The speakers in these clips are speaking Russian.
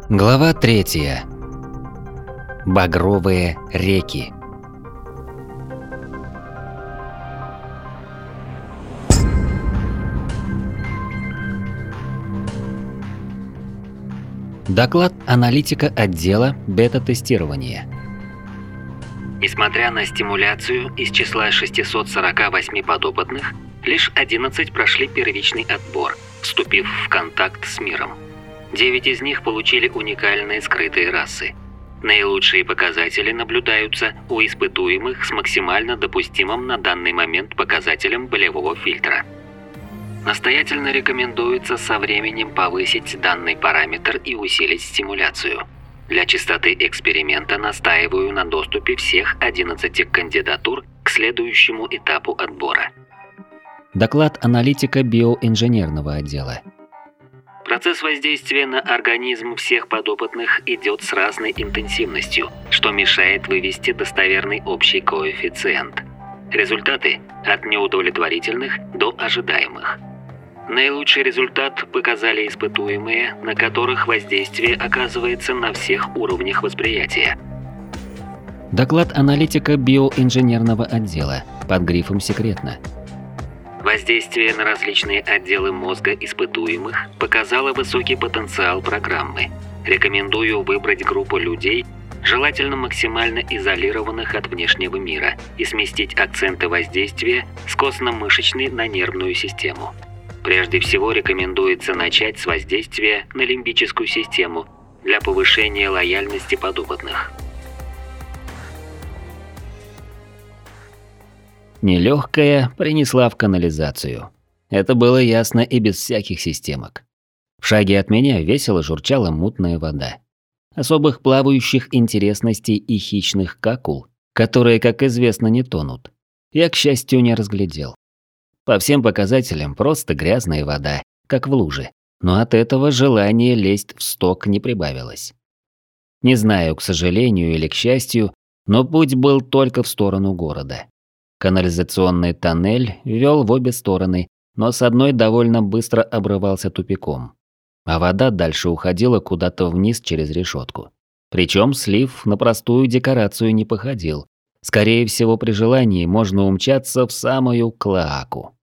Глава 3. Багровые реки. Доклад аналитика отдела бета-тестирования. Несмотря на стимуляцию, из числа 648 подопытных, лишь 11 прошли первичный отбор, вступив в контакт с миром. 9 из них получили уникальные скрытые расы. Наилучшие показатели наблюдаются у испытуемых с максимально допустимым на данный момент показателем болевого фильтра. Настоятельно рекомендуется со временем повысить данный параметр и усилить стимуляцию. Для чистоты эксперимента настаиваю на доступе всех 11 кандидатур к следующему этапу отбора. Доклад аналитика биоинженерного отдела. Процесс воздействия на организм всех подопытных идет с разной интенсивностью, что мешает вывести достоверный общий коэффициент. Результаты от неудовлетворительных до ожидаемых. Наилучший результат показали испытуемые, на которых воздействие оказывается на всех уровнях восприятия. Доклад аналитика биоинженерного отдела под грифом «Секретно». Воздействие на различные отделы мозга испытуемых показало высокий потенциал программы. Рекомендую выбрать группу людей, желательно максимально изолированных от внешнего мира, и сместить акценты воздействия с костно-мышечной на нервную систему. Прежде всего рекомендуется начать с воздействия на лимбическую систему для повышения лояльности подопытных. Нелегкая принесла в канализацию. Это было ясно и без всяких системок. В шаге от меня весело журчала мутная вода. Особых плавающих интересностей и хищных акул, которые, как известно, не тонут, я, к счастью, не разглядел. По всем показателям просто грязная вода, как в луже, но от этого желание лезть в сток не прибавилось. Не знаю, к сожалению или к счастью, но путь был только в сторону города. Канализационный тоннель вел в обе стороны, но с одной довольно быстро обрывался тупиком, а вода дальше уходила куда-то вниз через решетку. Причем слив на простую декорацию не походил. Скорее всего, при желании можно умчаться в самую клоаку.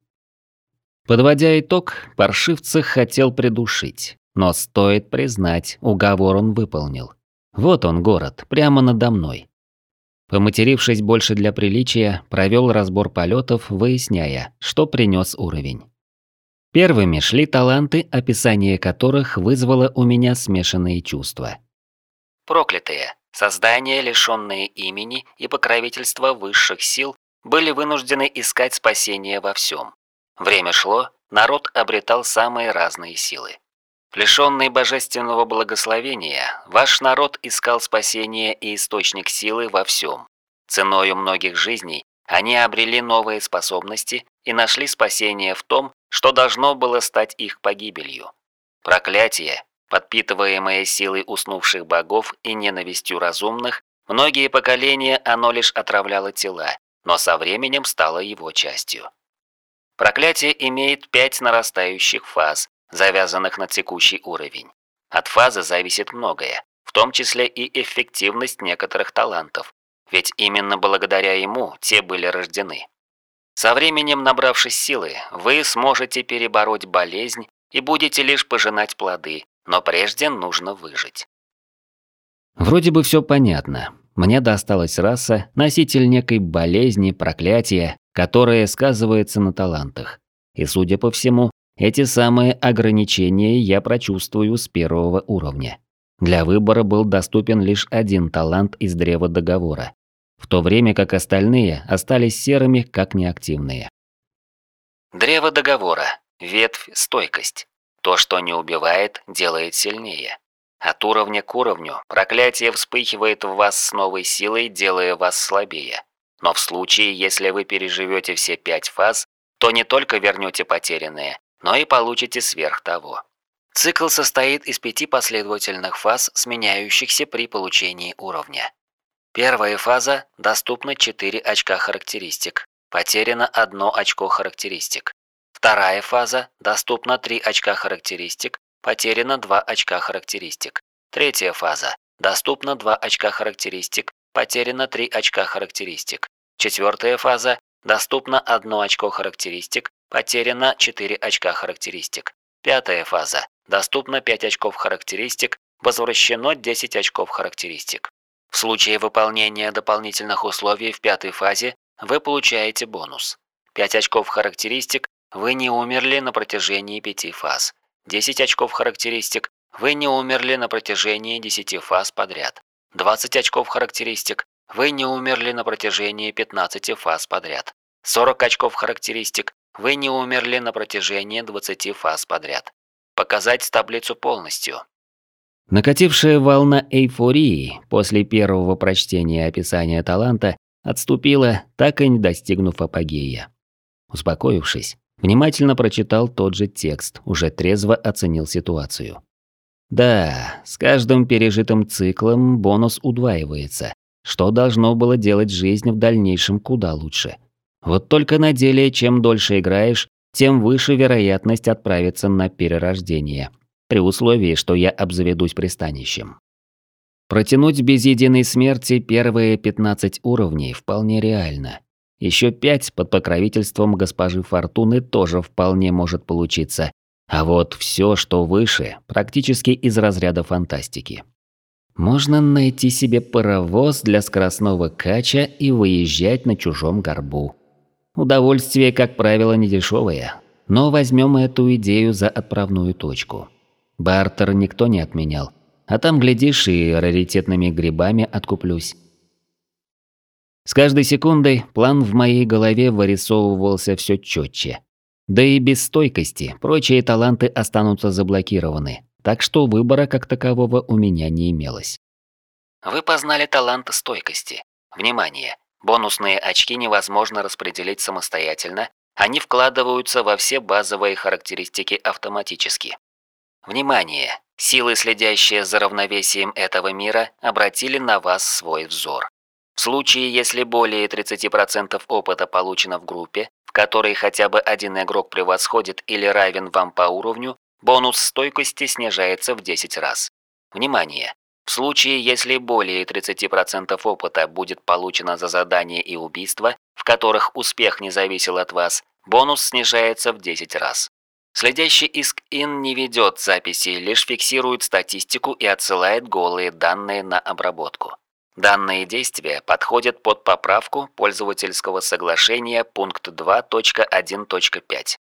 Подводя итог, паршивца хотел придушить, но стоит признать, уговор он выполнил. Вот он город, прямо надо мной. Поматерившись больше для приличия, провел разбор полетов, выясняя, что принес уровень. Первыми шли таланты, описание которых вызвало у меня смешанные чувства. Проклятые, создания, лишенные имени и покровительства высших сил, были вынуждены искать спасение во всем. Время шло, народ обретал самые разные силы. Лишенный божественного благословения, ваш народ искал спасение и источник силы во всем. Ценою многих жизней они обрели новые способности и нашли спасение в том, что должно было стать их погибелью. Проклятие, подпитываемое силой уснувших богов и ненавистью разумных, многие поколения оно лишь отравляло тела, но со временем стало его частью. Проклятие имеет 5 нарастающих фаз, завязанных на текущий уровень. От фазы зависит многое, в том числе и эффективность некоторых талантов, ведь именно благодаря ему те были рождены. Со временем, набравшись силы, вы сможете перебороть болезнь и будете лишь пожинать плоды, но прежде нужно выжить. Вроде бы все понятно. Мне досталась раса, носитель некой болезни, проклятия, которое сказывается на талантах. И, судя по всему, эти самые ограничения я прочувствую с первого уровня. Для выбора был доступен лишь один талант из древа договора, в то время как остальные остались серыми, как неактивные. Древо договора. Ветвь «Стойкость». То, что не убивает, делает сильнее. От уровня к уровню проклятие вспыхивает в вас с новой силой, делая вас слабее. Но в случае, если вы переживете все 5 фаз, то не только вернете потерянное, но и получите сверх того. Цикл состоит из 5 последовательных фаз, сменяющихся при получении уровня. Первая фаза – доступно 4 очка характеристик, потеряно 1 очко характеристик. Вторая фаза – доступно 3 очка характеристик, потеряно 2 очка характеристик. Третья фаза. Доступно 2 очка характеристик, потеряно 3 очка характеристик. Четвертая фаза. Доступно 1 очко характеристик, потеряно 4 очка характеристик. Пятая фаза. Доступно 5 очков характеристик, возвращено 10 очков характеристик. В случае выполнения дополнительных условий в пятой фазе вы получаете бонус. 5 очков характеристик, вы не умерли на протяжении 5 фаз. 10 очков характеристик, вы не умерли на протяжении 10 фаз подряд. 20 очков характеристик, вы не умерли на протяжении 15 фаз подряд. 40 очков характеристик, вы не умерли на протяжении 20 фаз подряд. Показать таблицу полностью. Накатившая волна эйфории после первого прочтения описания таланта отступила, так и не достигнув апогея. Успокоившись, внимательно прочитал тот же текст, уже трезво оценил ситуацию. Да, с каждым пережитым циклом бонус удваивается, что должно было делать жизнь в дальнейшем куда лучше. Вот только на деле, чем дольше играешь, тем выше вероятность отправиться на перерождение, при условии, что я обзаведусь пристанищем. Протянуть без единой смерти первые 15 уровней вполне реально. Еще 5 под покровительством госпожи Фортуны тоже вполне может получиться. А вот все, что выше, практически из разряда фантастики. Можно найти себе паровоз для скоростного кача и выезжать на чужом горбу. Удовольствие, как правило, недешевое, но возьмем эту идею за отправную точку. Бартер никто не отменял, а там, глядишь, и раритетными грибами откуплюсь. С каждой секундой план в моей голове вырисовывался все четче. Да и без стойкости прочие таланты останутся заблокированы, так что выбора как такового у меня не имелось. Вы познали талант стойкости. Внимание! Бонусные очки невозможно распределить самостоятельно, они вкладываются во все базовые характеристики автоматически. Внимание! Силы, следящие за равновесием этого мира, обратили на вас свой взор. В случае, если более 30% опыта получено в группе, в которой хотя бы один игрок превосходит или равен вам по уровню, бонус стойкости снижается в 10 раз. Внимание! В случае, если более 30% опыта будет получено за задания и убийства, в которых успех не зависел от вас, бонус снижается в 10 раз. Следящий иск-ин не ведет записи, лишь фиксирует статистику и отсылает голые данные на обработку. Данные действия подходят под поправку пользовательского соглашения пункт 2.1.5.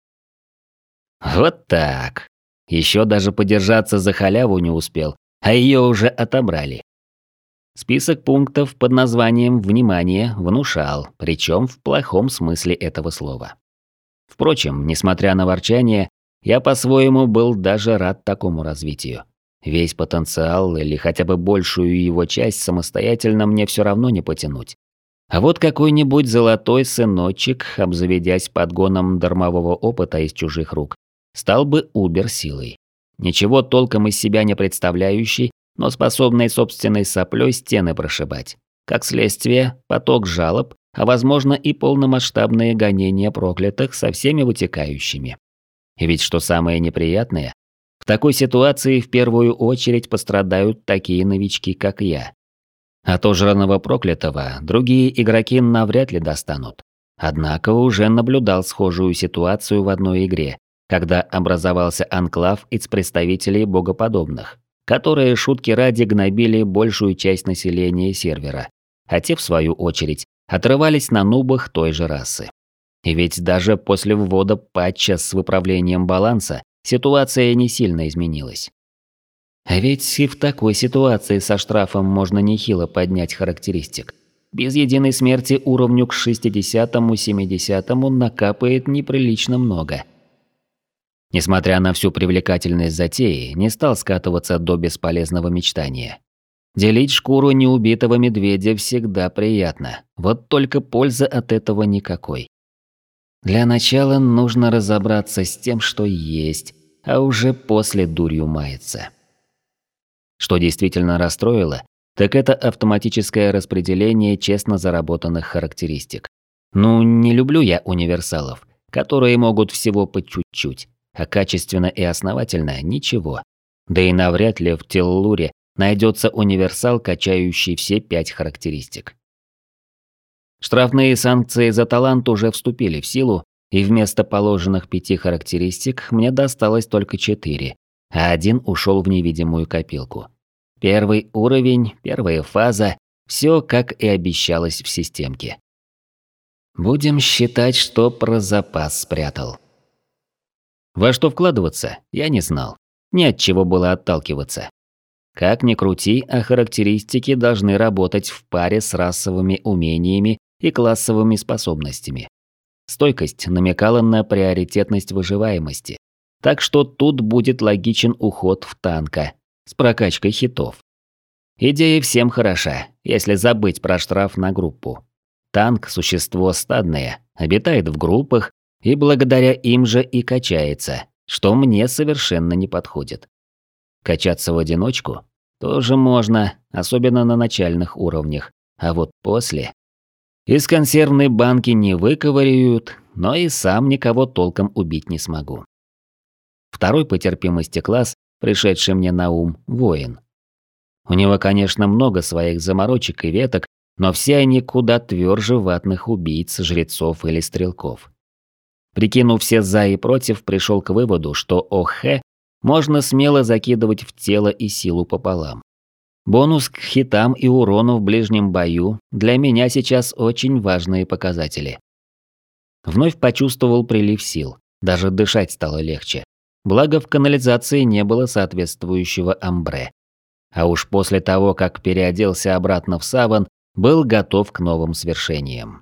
Вот так. Еще даже подержаться за халяву не успел, а ее уже отобрали. Список пунктов под названием «Внимание» внушал, причем в плохом смысле этого слова. Впрочем, несмотря на ворчание, я по-своему был даже рад такому развитию. Весь потенциал или хотя бы большую его часть самостоятельно мне все равно не потянуть. А вот какой-нибудь золотой сыночек, обзаведясь подгоном дармового опыта из чужих рук, стал бы убер-силой. Ничего толком из себя не представляющий, но способный собственной соплей стены прошибать. Как следствие, поток жалоб, а возможно и полномасштабные гонения проклятых со всеми вытекающими. И ведь что самое неприятное, в такой ситуации в первую очередь пострадают такие новички, как я. От ожранного проклятого другие игроки навряд ли достанут. Однако уже наблюдал схожую ситуацию в одной игре, когда образовался анклав из представителей богоподобных, которые шутки ради гнобили большую часть населения сервера, а те, в свою очередь, отрывались на нубах той же расы. И ведь даже после ввода патча с выправлением баланса ситуация не сильно изменилась. А ведь и в такой ситуации со штрафом можно нехило поднять характеристик. Без единой смерти уровню к 60-70 накапает неприлично много. Несмотря на всю привлекательность затеи, не стал скатываться до бесполезного мечтания. Делить шкуру неубитого медведя всегда приятно, вот только пользы от этого никакой. Для начала нужно разобраться с тем, что есть, а уже после дурью маяться. Что действительно расстроило, так это автоматическое распределение честно заработанных характеристик. Ну, не люблю я универсалов, которые могут всего по чуть-чуть, а качественно и основательно ничего. Да и навряд ли в Теллуре найдется универсал, качающий все 5 характеристик. Штрафные санкции за талант уже вступили в силу, и вместо положенных 5 характеристик мне досталось только 4, а 1 ушел в невидимую копилку. Первый уровень, первая фаза, все как и обещалось в системке. Будем считать, что про запас спрятал. Во что вкладываться, я не знал. Ни от чего было отталкиваться. Как ни крути, а характеристики должны работать в паре с расовыми умениями и классовыми способностями. Стойкость намекала на приоритетность выживаемости, так что тут будет логичен уход в танка с прокачкой хитов. Идея всем хороша, если забыть про штраф на группу. Танк – существо стадное, обитает в группах и благодаря им же и качается, что мне совершенно не подходит. Качаться в одиночку тоже можно, особенно на начальных уровнях, а вот после... Из консервной банки не выковыряют, но и сам никого толком убить не смогу. Второй по терпимости класс, пришедший мне на ум, воин. У него, конечно, много своих заморочек и веток, но все они куда тверже ватных убийц, жрецов или стрелков. Прикинув все за и против, пришел к выводу, что ОХ можно смело закидывать в тело и силу пополам. Бонус к хитам и урону в ближнем бою для меня сейчас очень важные показатели. Вновь почувствовал прилив сил, даже дышать стало легче. Благо в канализации не было соответствующего амбре. А уж после того, как переоделся обратно в саван, был готов к новым свершениям.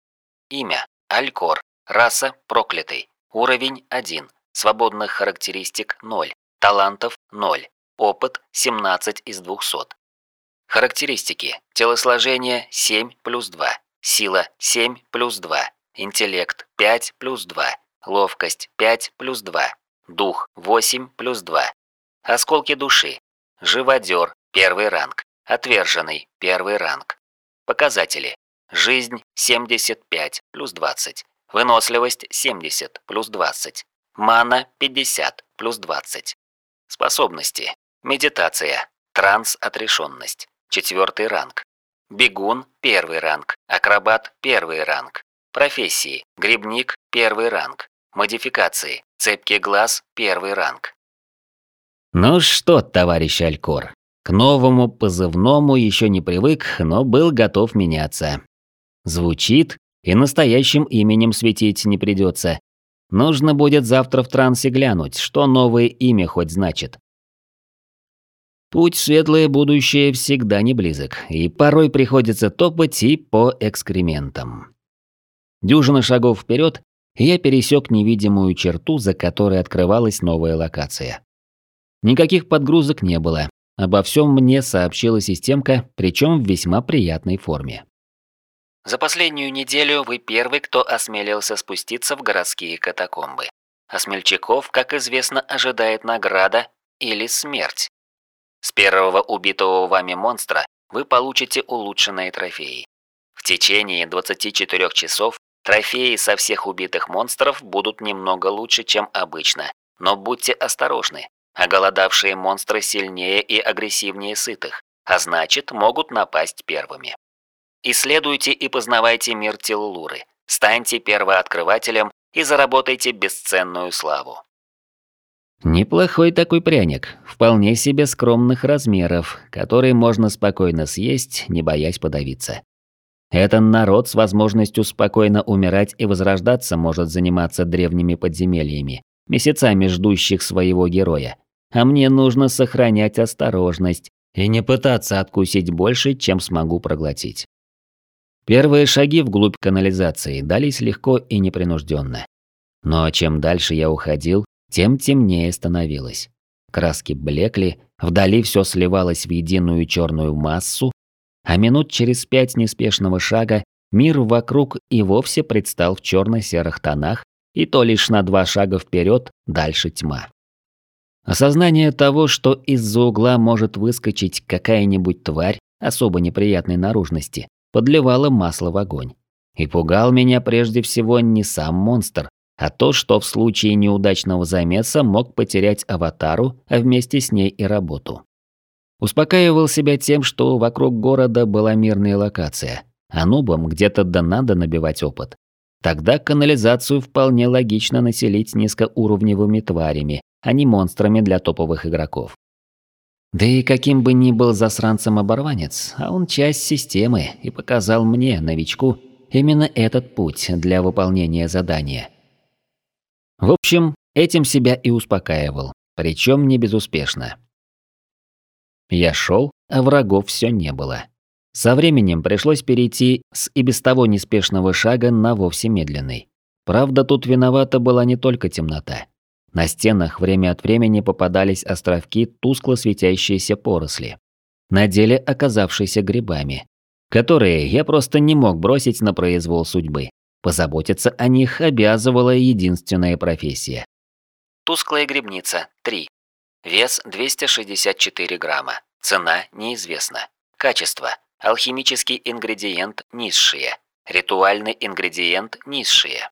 Имя – Алькор. Раса – проклятый. Уровень – 1. Свободных характеристик – 0. Талантов – 0. Опыт – 17 из 200. Характеристики. Телосложение – 7 плюс 2. Сила – 7 плюс 2. Интеллект – 5 плюс 2. Ловкость – 5 плюс 2. Дух – 8 плюс 2. Осколки души. Живодер – 1 ранг. Отверженный – 1 ранг. Показатели. Жизнь – 75 плюс 20. Выносливость – 70 плюс 20. Мана – 50 плюс 20. Способности. Медитация. Транс-отрешенность. 4 ранг. Бегун – 1 ранг. Акробат – 1 ранг. Профессии. Грибник – 1 ранг. Модификации. Цепкий глаз – 1 ранг. Ну что, товарищ Алькор, к новому позывному еще не привык, но был готов меняться. Звучит, и настоящим именем светить не придется. Нужно будет завтра в трансе глянуть, что новое имя хоть значит. Путь в светлое будущее всегда не близок, и порой приходится топать и по экскрементам. Дюжина шагов вперед, и я пересек невидимую черту, за которой открывалась новая локация. Никаких подгрузок не было, обо всем мне сообщила системка, причем в весьма приятной форме. За последнюю неделю вы первый, кто осмелился спуститься в городские катакомбы. А смельчаков, как известно, ожидает награда или смерть. С первого убитого вами монстра вы получите улучшенные трофеи. В течение 24 часов трофеи со всех убитых монстров будут немного лучше, чем обычно, но будьте осторожны. Оголодавшие монстры сильнее и агрессивнее сытых, а значит, могут напасть первыми. Исследуйте и познавайте мир Теллуры, станьте первооткрывателем и заработайте бесценную славу. Неплохой такой пряник, вполне себе скромных размеров, который можно спокойно съесть, не боясь подавиться. Это народ с возможностью спокойно умирать и возрождаться может заниматься древними подземельями, месяцами ждущих своего героя. А мне нужно сохранять осторожность и не пытаться откусить больше, чем смогу проглотить. Первые шаги вглубь канализации дались легко и непринужденно. Но чем дальше я уходил, тем темнее становилось. Краски блекли, вдали все сливалось в единую черную массу, а минут через 5 неспешного шага мир вокруг и вовсе предстал в черно-серых тонах, и то лишь на 2 шага вперед, дальше тьма. Осознание того, что из-за угла может выскочить какая-нибудь тварь особо неприятной наружности, подливало масло в огонь. И пугал меня прежде всего не сам монстр, а то, что в случае неудачного замеса мог потерять аватару, а вместе с ней и работу. Успокаивал себя тем, что вокруг города была мирная локация, а нубам где-то да надо набивать опыт. Тогда канализацию вполне логично населить низкоуровневыми тварями, а не монстрами для топовых игроков. Да и каким бы ни был засранцем оборванец, а он часть системы и показал мне, новичку, именно этот путь для выполнения задания. В общем, этим себя и успокаивал, причем не безуспешно. Я шел, а врагов все не было. Со временем пришлось перейти с и без того неспешного шага на вовсе медленный. Правда, тут виновата была не только темнота. На стенах время от времени попадались островки тускло светящиеся поросли, на деле оказавшиеся грибами, которые я просто не мог бросить на произвол судьбы. Позаботиться о них обязывала единственная профессия. Тусклая грибница, 3. Вес 264 грамма. Цена неизвестна. Качество. Алхимический ингредиент низшие. Ритуальный ингредиент низшие.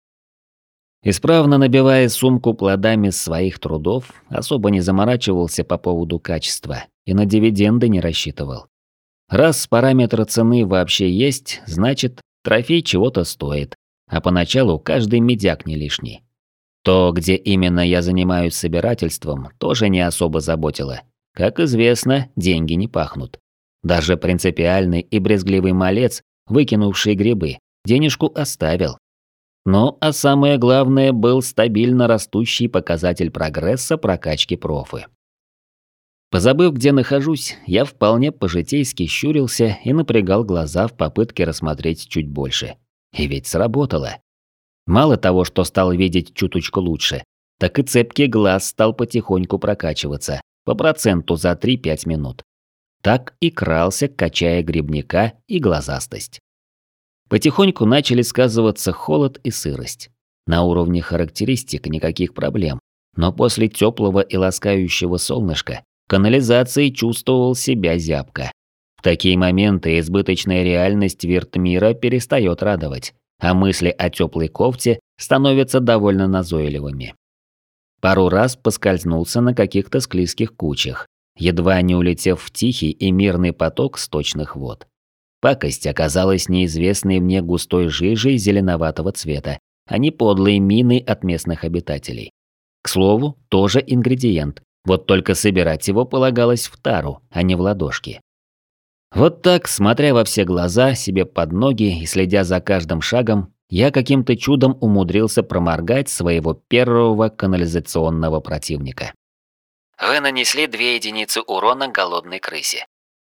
Исправно набивая сумку плодами своих трудов, особо не заморачивался по поводу качества и на дивиденды не рассчитывал. Раз параметр цены вообще есть, значит, трофей чего-то стоит, а поначалу каждый медяк не лишний. То, где именно я занимаюсь собирательством, тоже не особо заботило. Как известно, деньги не пахнут. Даже принципиальный и брезгливый малец, выкинувший грибы, денежку оставил. Ну, а самое главное был стабильно растущий показатель прогресса прокачки профы. Позабыв, где нахожусь, я вполне по-житейски щурился и напрягал глаза в попытке рассмотреть чуть больше. И ведь сработало. Мало того, что стал видеть чуточку лучше, так и цепкий глаз стал потихоньку прокачиваться, по проценту за 3-5 минут. Так и крался, качая грибника и глазастость. Потихоньку начали сказываться холод и сырость. На уровне характеристик никаких проблем, но после теплого и ласкающего солнышка в канализации чувствовал себя зябко. В такие моменты избыточная реальность виртмира перестает радовать, а мысли о теплой кофте становятся довольно назойливыми. Пару раз поскользнулся на каких-то склизких кучах, едва не улетев в тихий и мирный поток сточных вод. Пакость оказалась неизвестной мне густой жижей зеленоватого цвета, а не подлые мины от местных обитателей. К слову, тоже ингредиент, вот только собирать его полагалось в тару, а не в ладошки. Вот так, смотря во все глаза, себе под ноги и следя за каждым шагом, я каким-то чудом умудрился проморгать своего первого канализационного противника. Вы нанесли 2 единицы урона голодной крысе.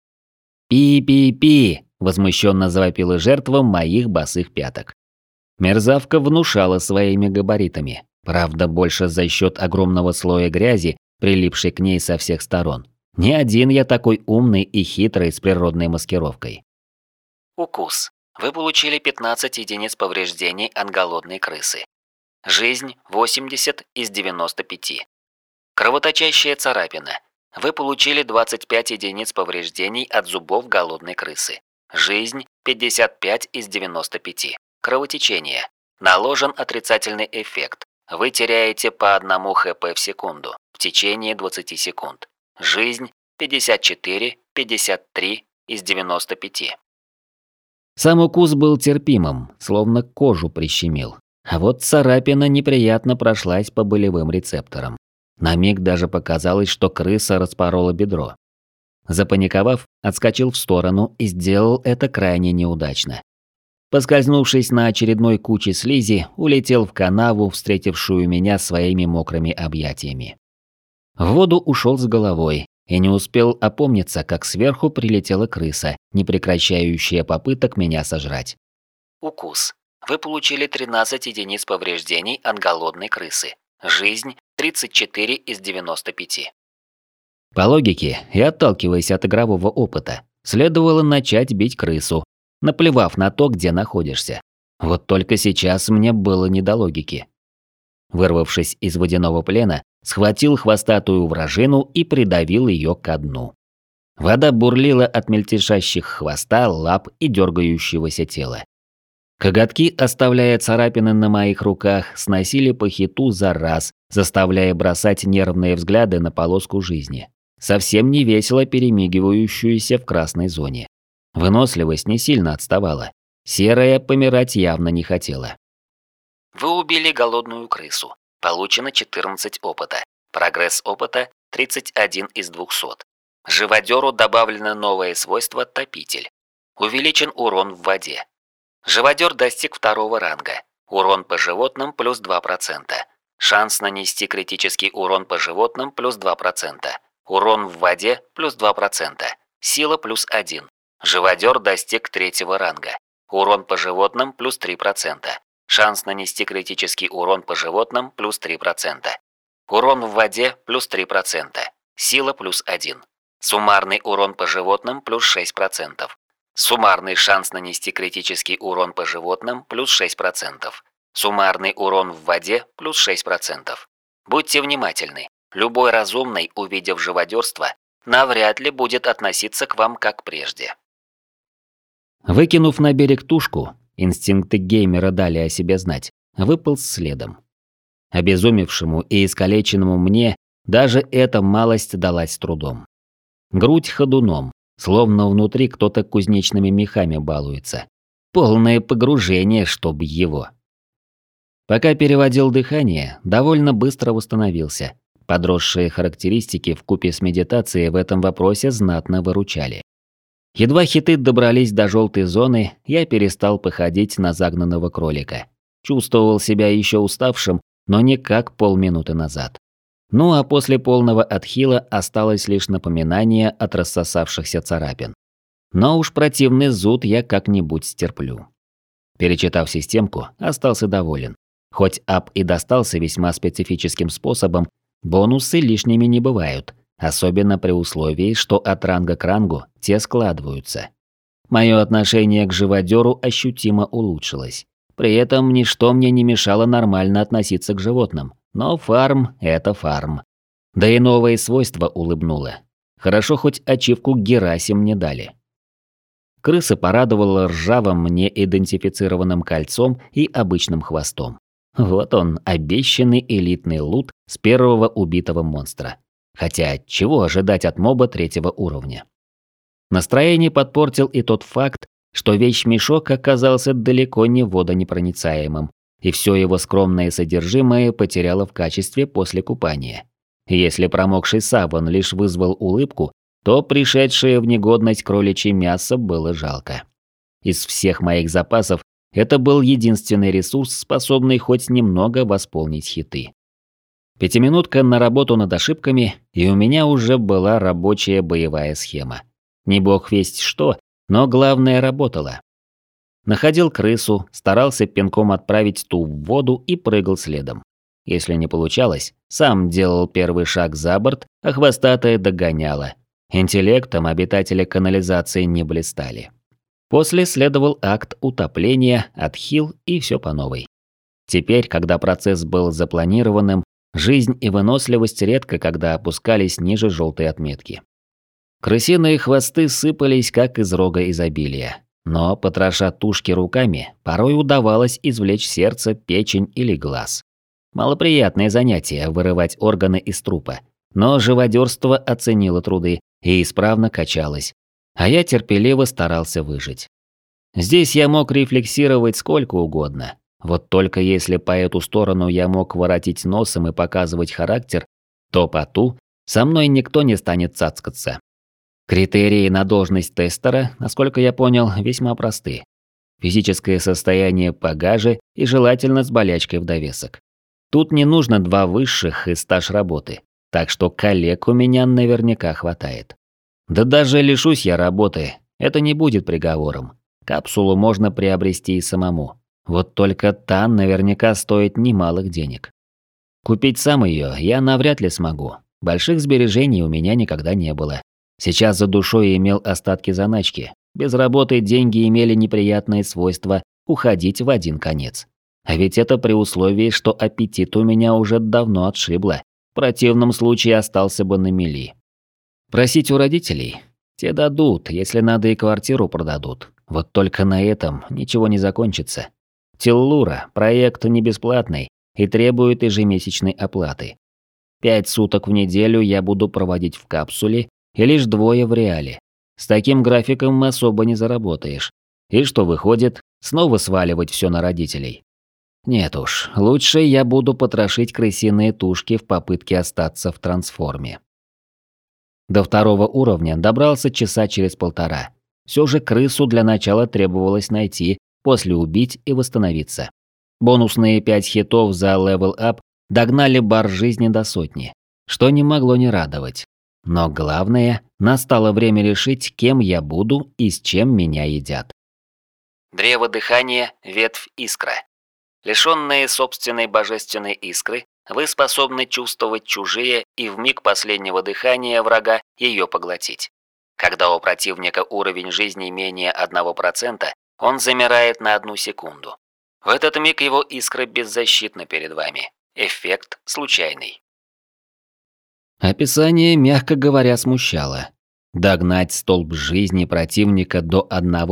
«Пи-пи-пи!» – возмущенно завопила жертва моих босых пяток. Мерзавка внушала своими габаритами, правда, больше за счет огромного слоя грязи, прилипшей к ней со всех сторон. Не один я такой умный и хитрый с природной маскировкой. Укус. Вы получили 15 единиц повреждений от голодной крысы. Жизнь 80 из 95. Кровоточащая царапина. Вы получили 25 единиц повреждений от зубов голодной крысы. Жизнь 55 из 95. Кровотечение. Наложен отрицательный эффект. Вы теряете по 1 хп в секунду в течение 20 секунд. Жизнь 54, 53 из 95. Сам укус был терпимым, словно кожу прищемил. А вот царапина неприятно прошлась по болевым рецепторам. На миг даже показалось, что крыса распорола бедро. Запаниковав, отскочил в сторону и сделал это крайне неудачно. Поскользнувшись на очередной куче слизи, улетел в канаву, встретившую меня своими мокрыми объятиями. В воду ушел с головой и не успел опомниться, как сверху прилетела крыса, не прекращающая попыток меня сожрать. Укус. Вы получили 13 единиц повреждений от голодной крысы. Жизнь 34 из 95. По логике, и отталкиваясь от игрового опыта, следовало начать бить крысу, наплевав на то, где находишься. Вот только сейчас мне было не до логики. Вырвавшись из водяного плена, схватил хвостатую вражину и придавил ее ко дну. Вода бурлила от мельтешащих хвоста, лап и дергающегося тела. Коготки, оставляя царапины на моих руках, сносили по хиту за раз, заставляя бросать нервные взгляды на полоску жизни. совсем не весело перемигивающуюся в красной зоне. Выносливость не сильно отставала. Серая помирать явно не хотела. Вы убили голодную крысу. Получено 14 опыта. Прогресс опыта 31 из 200. Живодеру добавлено новое свойство «Топитель». Увеличен урон в воде. Живодер достиг 2-го ранга. Урон по животным плюс 2%. Шанс нанести критический урон по животным плюс 2%. Урон в воде плюс 2%. Сила плюс 1. Живодер достиг 3-го ранга. Урон по животным плюс 3%. Шанс нанести критический урон по животным плюс 3%. Урон в воде плюс 3%. Сила плюс 1. Суммарный урон по животным плюс 6%. Суммарный шанс нанести критический урон по животным плюс 6%. Суммарный урон в воде плюс 6%. Будьте внимательны. Любой разумный, увидев живодерство, навряд ли будет относиться к вам как прежде. Выкинув на берег тушку, инстинкты геймера дали о себе знать, выполз следом. Обезумевшему и искалеченному мне даже эта малость далась с трудом. Грудь ходуном, словно внутри кто-то кузнечными мехами балуется. Полное погружение, чтоб его. Пока переводил дыхание, довольно быстро восстановился. Подросшие характеристики вкупе с медитацией в этом вопросе знатно выручали. Едва хиты добрались до желтой зоны, я перестал походить на загнанного кролика. Чувствовал себя еще уставшим, но не как полминуты назад. Ну а после полного отхила осталось лишь напоминание от рассосавшихся царапин. Но уж противный зуд я как-нибудь стерплю. Перечитав системку, остался доволен. Хоть ап и достался весьма специфическим способом, бонусы лишними не бывают, особенно при условии, что от ранга к рангу те складываются. Мое отношение к живодеру ощутимо улучшилось. При этом ничто мне не мешало нормально относиться к животным. Но фарм – это фарм. Да и новые свойства улыбнуло. Хорошо хоть ачивку Герасим не дали. Крыса порадовала ржавым неидентифицированным кольцом и обычным хвостом. Вот он, обещанный элитный лут с первого убитого монстра. Хотя, чего ожидать от моба 3-го уровня? Настроение подпортил и тот факт, что вещмешок оказался далеко не водонепроницаемым, и все его скромное содержимое потеряло в качестве после купания. Если промокший саван лишь вызвал улыбку, то пришедшее в негодность кроличье мясо было жалко. Из всех моих запасов это был единственный ресурс, способный хоть немного восполнить хиты. 5-минутка на работу над ошибками, и у меня уже была рабочая боевая схема. Не бог весть что, но главное работало. Находил крысу, старался пинком отправить ту в воду и прыгал следом. Если не получалось, сам делал первый шаг за борт, а хвостатая догоняла. Интеллектом обитатели канализации не блистали. После следовал акт утопления, отхил и все по новой. Теперь, когда процесс был запланированным, жизнь и выносливость редко когда опускались ниже желтой отметки. Крысиные хвосты сыпались, как из рога изобилия. Но, потроша тушки руками, порой удавалось извлечь сердце, печень или глаз. Малоприятное занятие – вырывать органы из трупа. Но живодерство оценило труды и исправно качалось. А я терпеливо старался выжить. Здесь я мог рефлексировать сколько угодно. Вот только если по эту сторону я мог воротить носом и показывать характер, то по ту со мной никто не станет цацкаться. Критерии на должность тестера, насколько я понял, весьма просты. Физическое состояние погаже и желательно с болячкой в довесок. Тут не нужно 2 высших и стаж работы, так что коллег у меня наверняка хватает. Да даже лишусь я работы, это не будет приговором. Капсулу можно приобрести и самому. Вот только та наверняка стоит немалых денег. Купить сам ее я навряд ли смогу. Больших сбережений у меня никогда не было. Сейчас за душой имел остатки заначки. Без работы деньги имели неприятное свойство уходить в один конец. А ведь это при условии, что аппетит у меня уже давно отшибло. В противном случае остался бы на мели. Просить у родителей? Те дадут, если надо и квартиру продадут. Вот только на этом ничего не закончится. Теллура – проект не бесплатный и требует ежемесячной оплаты. 5 суток в неделю я буду проводить в капсуле и лишь 2 в реале. С таким графиком особо не заработаешь. И что выходит, снова сваливать все на родителей. Нет уж, лучше я буду потрошить крысиные тушки в попытке остаться в трансформе. До 2-го уровня добрался часа через 1,5. Все же крысу для начала требовалось найти, после убить и восстановиться. Бонусные 5 хитов за левел-ап догнали бар жизни до 100, что не могло не радовать. Но главное, настало время решить, кем я буду и с чем меня едят. Древо дыхания, ветвь искра. Лишённые собственной божественной искры, вы способны чувствовать чужие и в миг последнего дыхания врага ее поглотить. Когда у противника уровень жизни менее 1%, он замирает на 1 секунду. В этот миг его искра беззащитна перед вами. Эффект случайный. Описание, мягко говоря, смущало. Догнать столб жизни противника до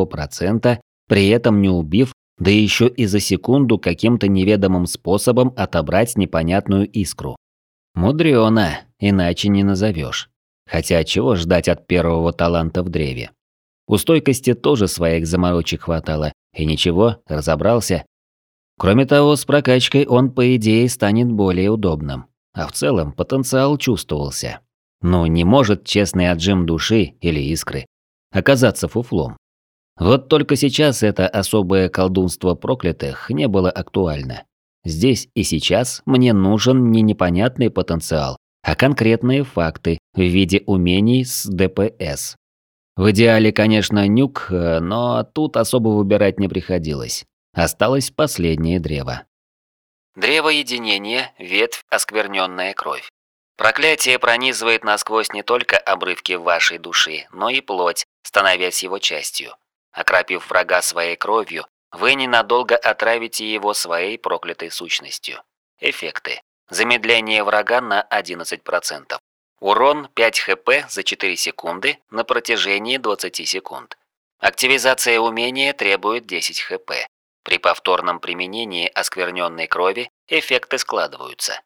1%, при этом не убив, да еще и за секунду каким-то неведомым способом отобрать непонятную искру. Мудрёно, иначе не назовешь. Хотя чего ждать от первого таланта в древе? У стойкости тоже своих заморочек хватало, и ничего, разобрался. Кроме того, с прокачкой он, по идее, станет более удобным. А в целом потенциал чувствовался. Но не может честный отжим души или искры оказаться фуфлом. Вот только сейчас это особое колдунство проклятых не было актуально. Здесь и сейчас мне нужен не непонятный потенциал, а конкретные факты в виде умений с ДПС. В идеале, конечно, нюк, но тут особо выбирать не приходилось. Осталось последнее древо. Древо единения, ветвь оскверненная кровь. Проклятие пронизывает насквозь не только обрывки вашей души, но и плоть, становясь его частью. Окропив врага своей кровью, вы ненадолго отравите его своей проклятой сущностью. Эффекты. Замедление врага на 11%. Урон 5 хп за 4 секунды на протяжении 20 секунд. Активизация умения требует 10 хп. При повторном применении оскверненной крови эффекты складываются.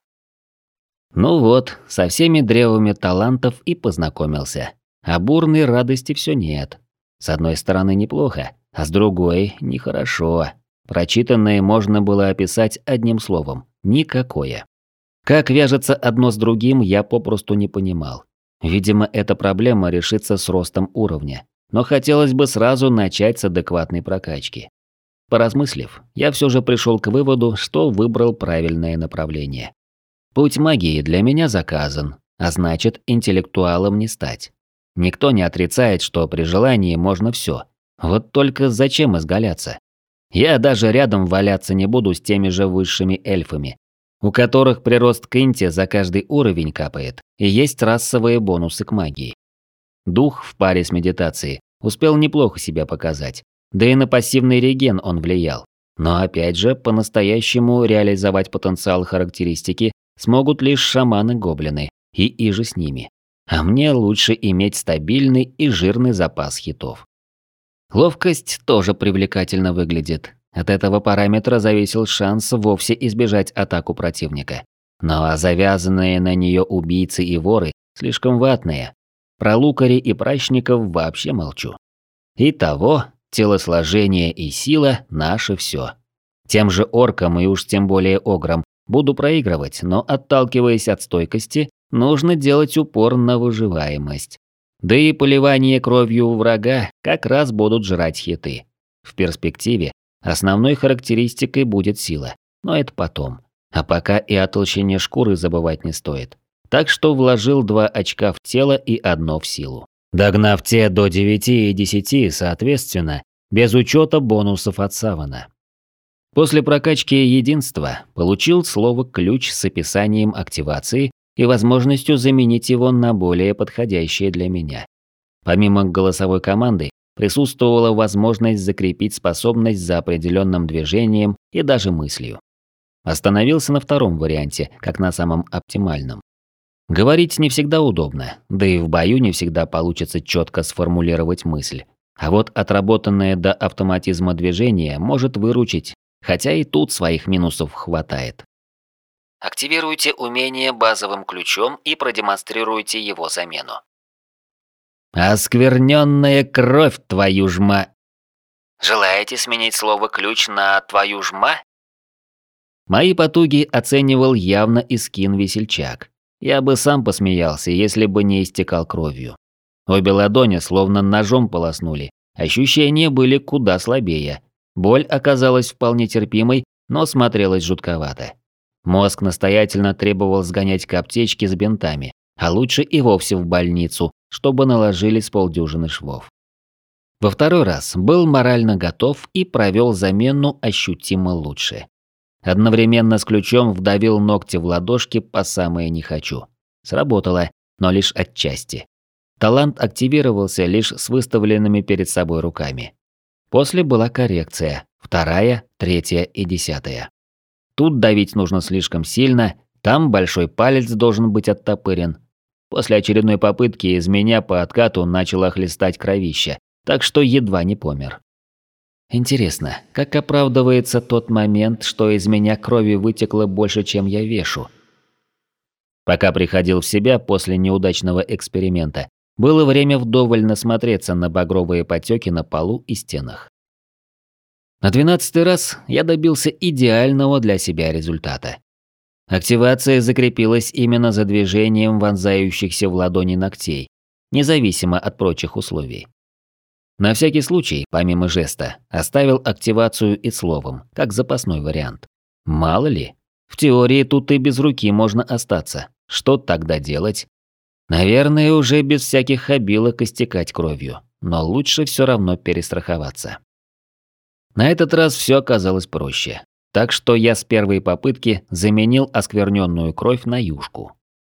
Ну вот, со всеми древами талантов и познакомился. А бурной радости все нет. С одной стороны неплохо, а с другой нехорошо. Прочитанное можно было описать одним словом – никакое. Как вяжется одно с другим, я попросту не понимал. Видимо, эта проблема решится с ростом уровня, но хотелось бы сразу начать с адекватной прокачки. Поразмыслив, я все же пришел к выводу, что выбрал правильное направление. Путь магии для меня заказан, а значит, интеллектуалом не стать. Никто не отрицает, что при желании можно все. Вот только зачем изгаляться? Я даже рядом валяться не буду с теми же высшими эльфами, у которых прирост к инте за каждый уровень капает, и есть расовые бонусы к магии. Дух в паре с медитацией успел неплохо себя показать, да и на пассивный реген он влиял. Но опять же, по-настоящему реализовать потенциал характеристики смогут лишь шаманы-гоблины и иже с ними. А мне лучше иметь стабильный и жирный запас хитов. Ловкость тоже привлекательно выглядит. От этого параметра зависел шанс вовсе избежать атаку противника. Но завязанные на нее убийцы и воры слишком ватные. Про лукари и прачников вообще молчу. Итого, телосложение и сила – наше все. Тем же оркам и уж тем более ограм буду проигрывать, но отталкиваясь от стойкости, нужно делать упор на выживаемость. Да и поливание кровью врага как раз будут жрать хиты. В перспективе основной характеристикой будет сила, но это потом. А пока и о толщине шкуры забывать не стоит. Так что вложил 2 очка в тело и 1 в силу. Догнав те до 9 и 10, соответственно, без учета бонусов от савана. После прокачки единства получил слово «ключ» с описанием активации и возможностью заменить его на более подходящее для меня. Помимо голосовой команды, присутствовала возможность закрепить способность за определенным движением и даже мыслью. Остановился на втором варианте, как на самом оптимальном. Говорить не всегда удобно, да и в бою не всегда получится четко сформулировать мысль. А вот отработанное до автоматизма движение может выручить, хотя и тут своих минусов хватает. Активируйте умение базовым ключом и продемонстрируйте его замену. Оскверненная кровь, твою ж ма... Желаете сменить слово «ключ» на «твою ж ма»? Мои потуги оценивал явно Искин Весельчак. Я бы сам посмеялся, если бы не истекал кровью. Обе ладони словно ножом полоснули. Ощущения были куда слабее. Боль оказалась вполне терпимой, но смотрелась жутковато. Мозг настоятельно требовал сгонять к аптечке с бинтами, а лучше и вовсе в больницу, чтобы наложили с полдюжины швов. Во второй раз был морально готов и провел замену ощутимо лучше. Одновременно с ключом вдавил ногти в ладошки по самое не хочу. Сработало, но лишь отчасти. Талант активировался лишь с выставленными перед собой руками. После была коррекция, вторая, третья и 10. Тут давить нужно слишком сильно, там большой палец должен быть оттопырен. После очередной попытки из меня по откату начало хлестать кровища, так что едва не помер. Интересно, как оправдывается тот момент, что из меня крови вытекло больше, чем я вешу? Пока приходил в себя после неудачного эксперимента, было время вдоволь насмотреться на багровые потеки на полу и стенах. На 12-й раз я добился идеального для себя результата. Активация закрепилась именно за движением вонзающихся в ладони ногтей, независимо от прочих условий. На всякий случай, помимо жеста, оставил активацию и словом, как запасной вариант. Мало ли, в теории тут и без руки можно остаться. Что тогда делать? Наверное, уже без всяких обилок истекать кровью, но лучше все равно перестраховаться. На этот раз все оказалось проще, так что я с первой попытки заменил оскверненную кровь на юшку.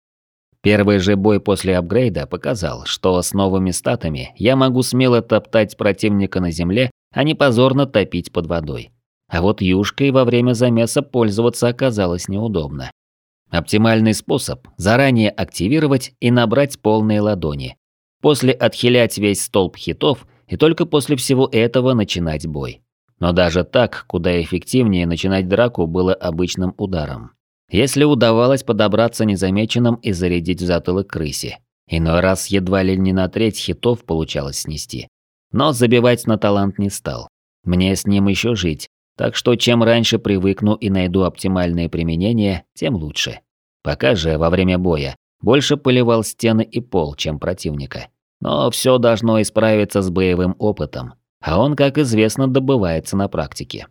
Первый же бой после апгрейда показал, что с новыми статами я могу смело топтать противника на земле, а не позорно топить под водой. А вот юшкой во время замеса пользоваться оказалось неудобно. Оптимальный способ – заранее активировать и набрать полные ладони. После отхилять весь столб хитов и только после всего этого начинать бой. Но даже так, куда эффективнее начинать драку было обычным ударом. Если удавалось подобраться незамеченным и зарядить в затылок крысе. Иной раз едва ли не на треть хитов получалось снести. Но забивать на талант не стал. Мне с ним еще жить, так что чем раньше привыкну и найду оптимальное применение, тем лучше. Пока же, во время боя, больше поливал стены и пол, чем противника. Но все должно исправиться с боевым опытом, а он, как известно, добывается на практике.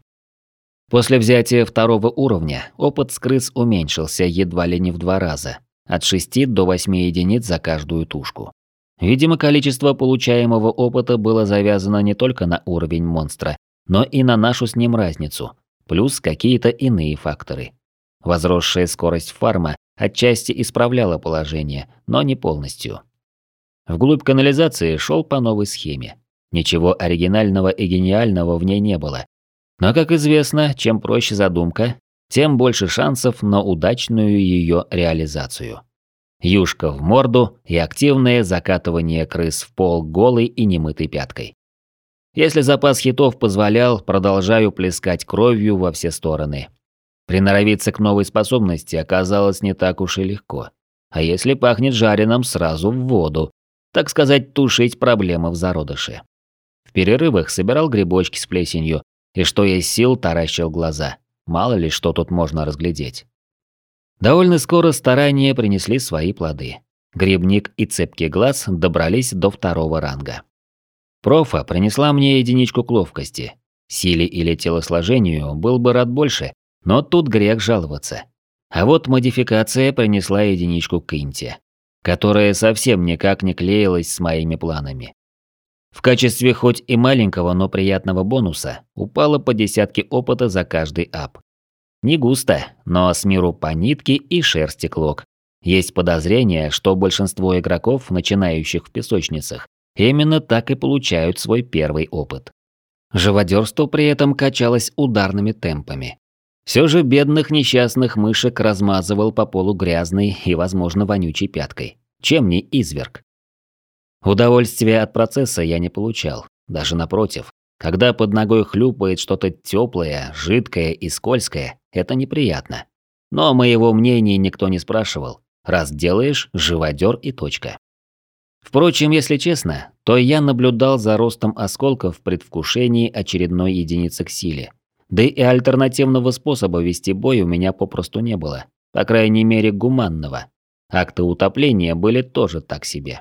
После взятия второго уровня опыт с крыс уменьшился едва ли не в 2 раза, от 6 до 8 единиц за каждую тушку. Видимо, количество получаемого опыта было завязано не только на уровень монстра, но и на нашу с ним разницу, плюс какие-то иные факторы. Возросшая скорость фарма отчасти исправляла положение, но не полностью. Вглубь канализации шел по новой схеме. Ничего оригинального и гениального в ней не было. Но, как известно, чем проще задумка, тем больше шансов на удачную ее реализацию. Юшка в морду и активное закатывание крыс в пол голой и немытой пяткой. Если запас хитов позволял, продолжаю плескать кровью во все стороны. Приноровиться к новой способности оказалось не так уж и легко. А если пахнет жареным, сразу в воду. Так сказать, тушить проблемы в зародыше. В перерывах собирал грибочки с плесенью, и что есть сил, таращил глаза. Мало ли, что тут можно разглядеть. Довольно скоро старания принесли свои плоды. Грибник и цепкий глаз добрались до 2-го ранга. Профа принесла мне единичку к ловкости. Силе или телосложению был бы рад больше, но тут грех жаловаться. А вот модификация принесла единичку к инте, которая совсем никак не клеилась с моими планами. В качестве хоть и маленького, но приятного бонуса упало по 10 опыта за каждый ап. Не густо, но с миру по нитке и шерсти клок. Есть подозрение, что большинство игроков, начинающих в песочницах, именно так и получают свой первый опыт. Живодерство при этом качалось ударными темпами. Все же бедных несчастных мышек размазывал по полу грязной и, возможно, вонючей пяткой. Чем не изверг? Удовольствия от процесса я не получал, даже напротив. Когда под ногой хлюпает что-то теплое, жидкое и скользкое, это неприятно. Но моего мнения никто не спрашивал. Раз делаешь, живодер и точка. Впрочем, если честно, то я наблюдал за ростом осколков в предвкушении очередной единицы к силе. Да и альтернативного способа вести бой у меня попросту не было. По крайней мере, гуманного. Акты утопления были тоже так себе.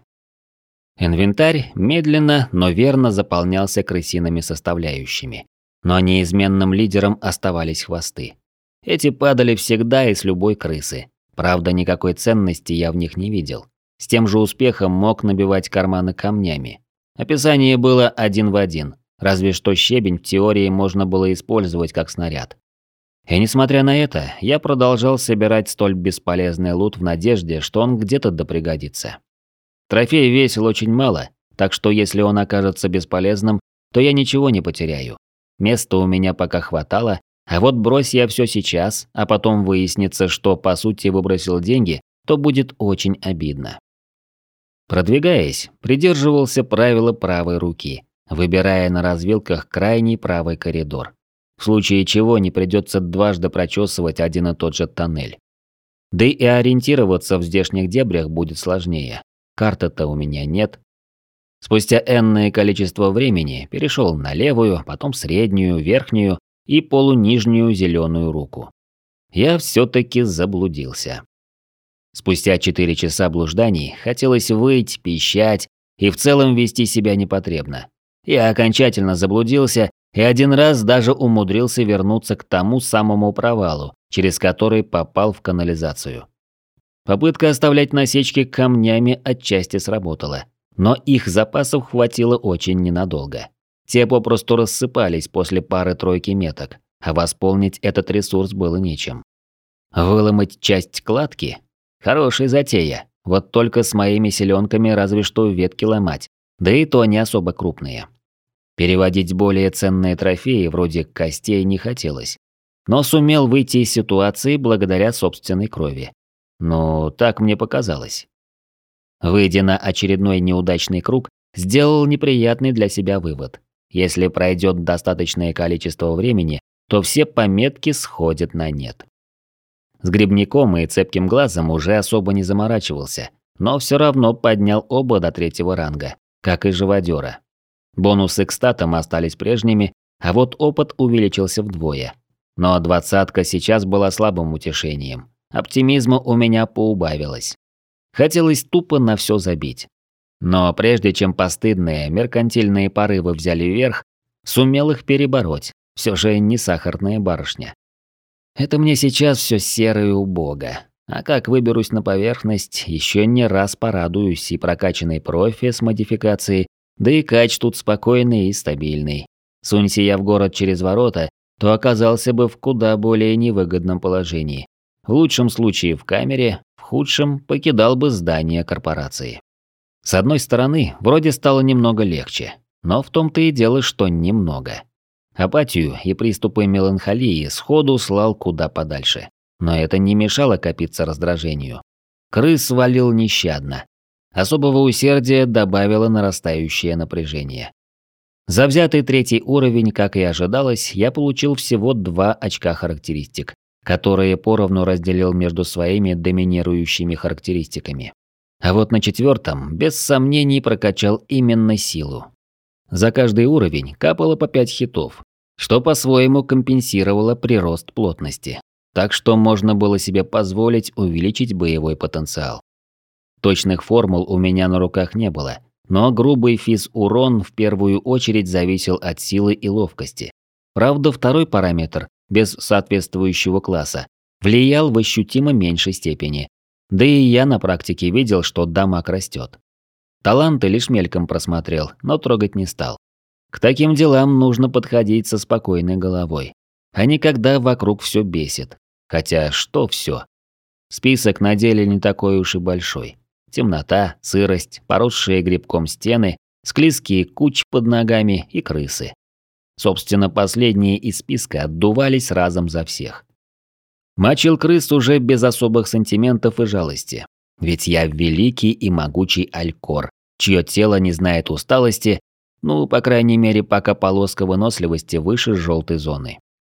Инвентарь медленно, но верно заполнялся крысиными составляющими. Но неизменным лидером оставались хвосты. Эти падали всегда и с любой крысы. Правда, никакой ценности я в них не видел. С тем же успехом мог набивать карманы камнями. Описание было один в один, разве что щебень в теории можно было использовать как снаряд. И несмотря на это, я продолжал собирать столь бесполезный лут в надежде, что он где-то да пригодится. Трофей весил очень мало, так что если он окажется бесполезным, то я ничего не потеряю. Места у меня пока хватало, а вот брось я все сейчас, а потом выяснится, что по сути выбросил деньги, то будет очень обидно. Продвигаясь, придерживался правила правой руки, выбирая на развилках крайний правый коридор. В случае чего не придется дважды прочесывать один и тот же тоннель. Да и ориентироваться в здешних дебрях будет сложнее. Карты-то у меня нет. Спустя энное количество времени перешел на левую, потом среднюю, верхнюю и полунижнюю зеленую руку. Я все-таки заблудился. Спустя 4 часа блужданий хотелось выть, пищать и в целом вести себя непотребно. Я окончательно заблудился и один раз даже умудрился вернуться к тому самому провалу, через который попал в канализацию. Попытка оставлять насечки камнями отчасти сработала, но их запасов хватило очень ненадолго. Те попросту рассыпались после пары-тройки меток, а восполнить этот ресурс было нечем. Выломать часть кладки? Хорошая затея, вот только с моими селенками разве что ветки ломать, да и то не особо крупные. Переводить более ценные трофеи вроде костей не хотелось, но сумел выйти из ситуации благодаря собственной крови. Ну, так мне показалось. Выйдя на очередной неудачный круг, сделал неприятный для себя вывод. Если пройдет достаточное количество времени, то все пометки сходят на нет. С грибником и цепким глазом уже особо не заморачивался, но все равно поднял оба до 3-го ранга, как и живодера. Бонусы к статам остались прежними, а вот опыт увеличился вдвое. Но 20-ка сейчас была слабым утешением. Оптимизма у меня поубавилось. Хотелось тупо на все забить. Но прежде чем постыдные меркантильные порывы взяли верх, сумел их перебороть. Все же не сахарная барышня. Это мне сейчас все серо и убого. А как выберусь на поверхность, еще не раз порадуюсь и прокачанной профи с модификацией, да и кач тут спокойный и стабильный. Сунься я в город через ворота, то оказался бы в куда более невыгодном положении. В лучшем случае в камере, в худшем покидал бы здание корпорации. С одной стороны, вроде стало немного легче, но в том-то и дело, что немного. Апатию и приступы меланхолии сходу слал куда подальше. Но это не мешало копиться раздражению. Крыс валил нещадно. Особого усердия добавило нарастающее напряжение. За взятый 3-й уровень, как и ожидалось, я получил всего 2 очка характеристик, которые поровну разделил между своими доминирующими характеристиками. А вот на 4-м без сомнений прокачал именно силу. За каждый уровень капало по 5 хитов, что по-своему компенсировало прирост плотности. Так что можно было себе позволить увеличить боевой потенциал. Точных формул у меня на руках не было, но грубый физ-урон в первую очередь зависел от силы и ловкости. Правда, второй параметр, без соответствующего класса, влиял в ощутимо меньшей степени. Да и я на практике видел, что дамаг растет. Таланты лишь мельком просмотрел, но трогать не стал. К таким делам нужно подходить со спокойной головой. А не когда вокруг все бесит. Хотя что все? Список на деле не такой уж и большой. Темнота, сырость, поросшие грибком стены, склизкие кучи под ногами и крысы. Собственно, последние из списка отдувались разом за всех. Мочил крыс уже без особых сантиментов и жалости. Ведь я великий и могучий Алькор, чье тело не знает усталости, ну, по крайней мере, пока полоска выносливости выше желтой зоны.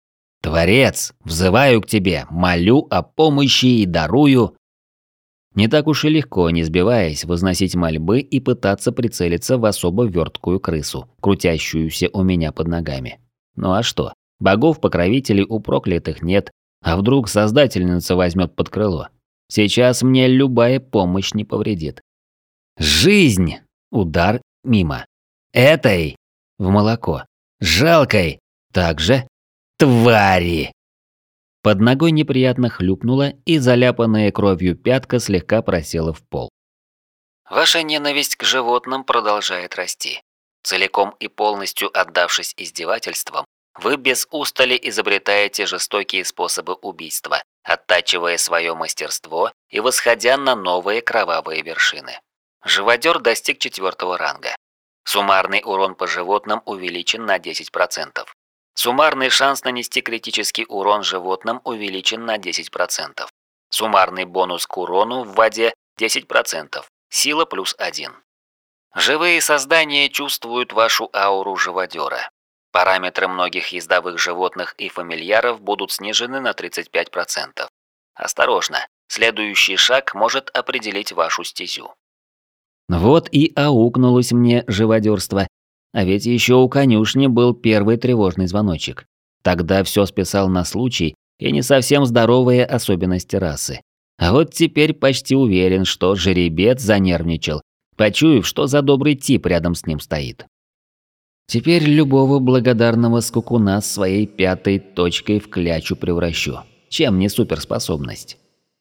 «Творец, взываю к тебе, молю о помощи и дарую...» Не так уж и легко, не сбиваясь, возносить мольбы и пытаться прицелиться в особо верткую крысу, крутящуюся у меня под ногами. Ну а что? Богов-покровителей у проклятых нет, а вдруг Создательница возьмет под крыло? Сейчас мне любая помощь не повредит. Жизнь! Удар мимо. Этой! В молоко. Жалкой! Также твари! Под ногой неприятно хлюпнуло, и заляпанная кровью пятка слегка просела в пол. Ваша ненависть к животным продолжает расти. Целиком и полностью отдавшись издевательствам, вы без устали изобретаете жестокие способы убийства, оттачивая свое мастерство и восходя на новые кровавые вершины. Живодер достиг 4-го ранга. Суммарный урон по животным увеличен на 10%. Суммарный шанс нанести критический урон животным увеличен на 10%. Суммарный бонус к урону в воде 10%. Сила плюс 1. Живые создания чувствуют вашу ауру живодера. Параметры многих ездовых животных и фамильяров будут снижены на 35%. Осторожно, следующий шаг может определить вашу стезю. Вот и аукнулось мне живодерство. А ведь еще у конюшни был первый тревожный звоночек. Тогда все списал на случай и не совсем здоровые особенности расы. А вот теперь почти уверен, что жеребец занервничал, почуяв, что за добрый тип рядом с ним стоит. Теперь любого благодарного скукуна своей 5-й точкой в клячу превращу. Чем не суперспособность?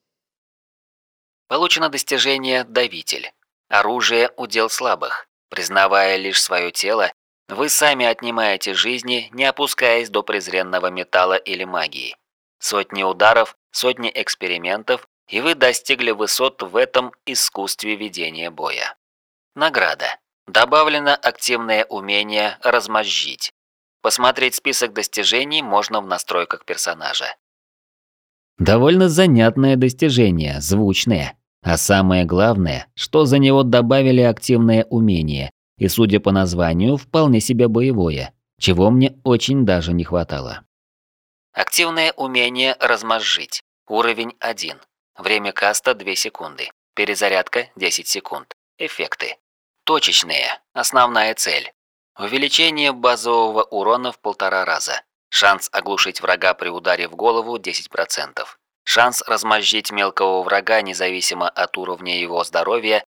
Получено достижение «Давитель». Оружие – удел слабых. Признавая лишь свое тело, вы сами отнимаете жизни, не опускаясь до презренного металла или магии. Сотни ударов, сотни экспериментов, и вы достигли высот в этом искусстве ведения боя. Награда. Добавлено активное умение «Размозжить». Посмотреть список достижений можно в настройках персонажа. Довольно занятное достижение, звучное. А самое главное, что за него добавили активное умение, и, судя по названию, вполне себе боевое, чего мне очень даже не хватало. Активное умение «Размозжить». Уровень 1. Время каста 2 секунды. Перезарядка 10 секунд. Эффекты. Точечные. Основная цель. Увеличение базового урона в 1,5 раза. Шанс оглушить врага при ударе в голову 10%. Шанс размозжить мелкого врага независимо от уровня его здоровья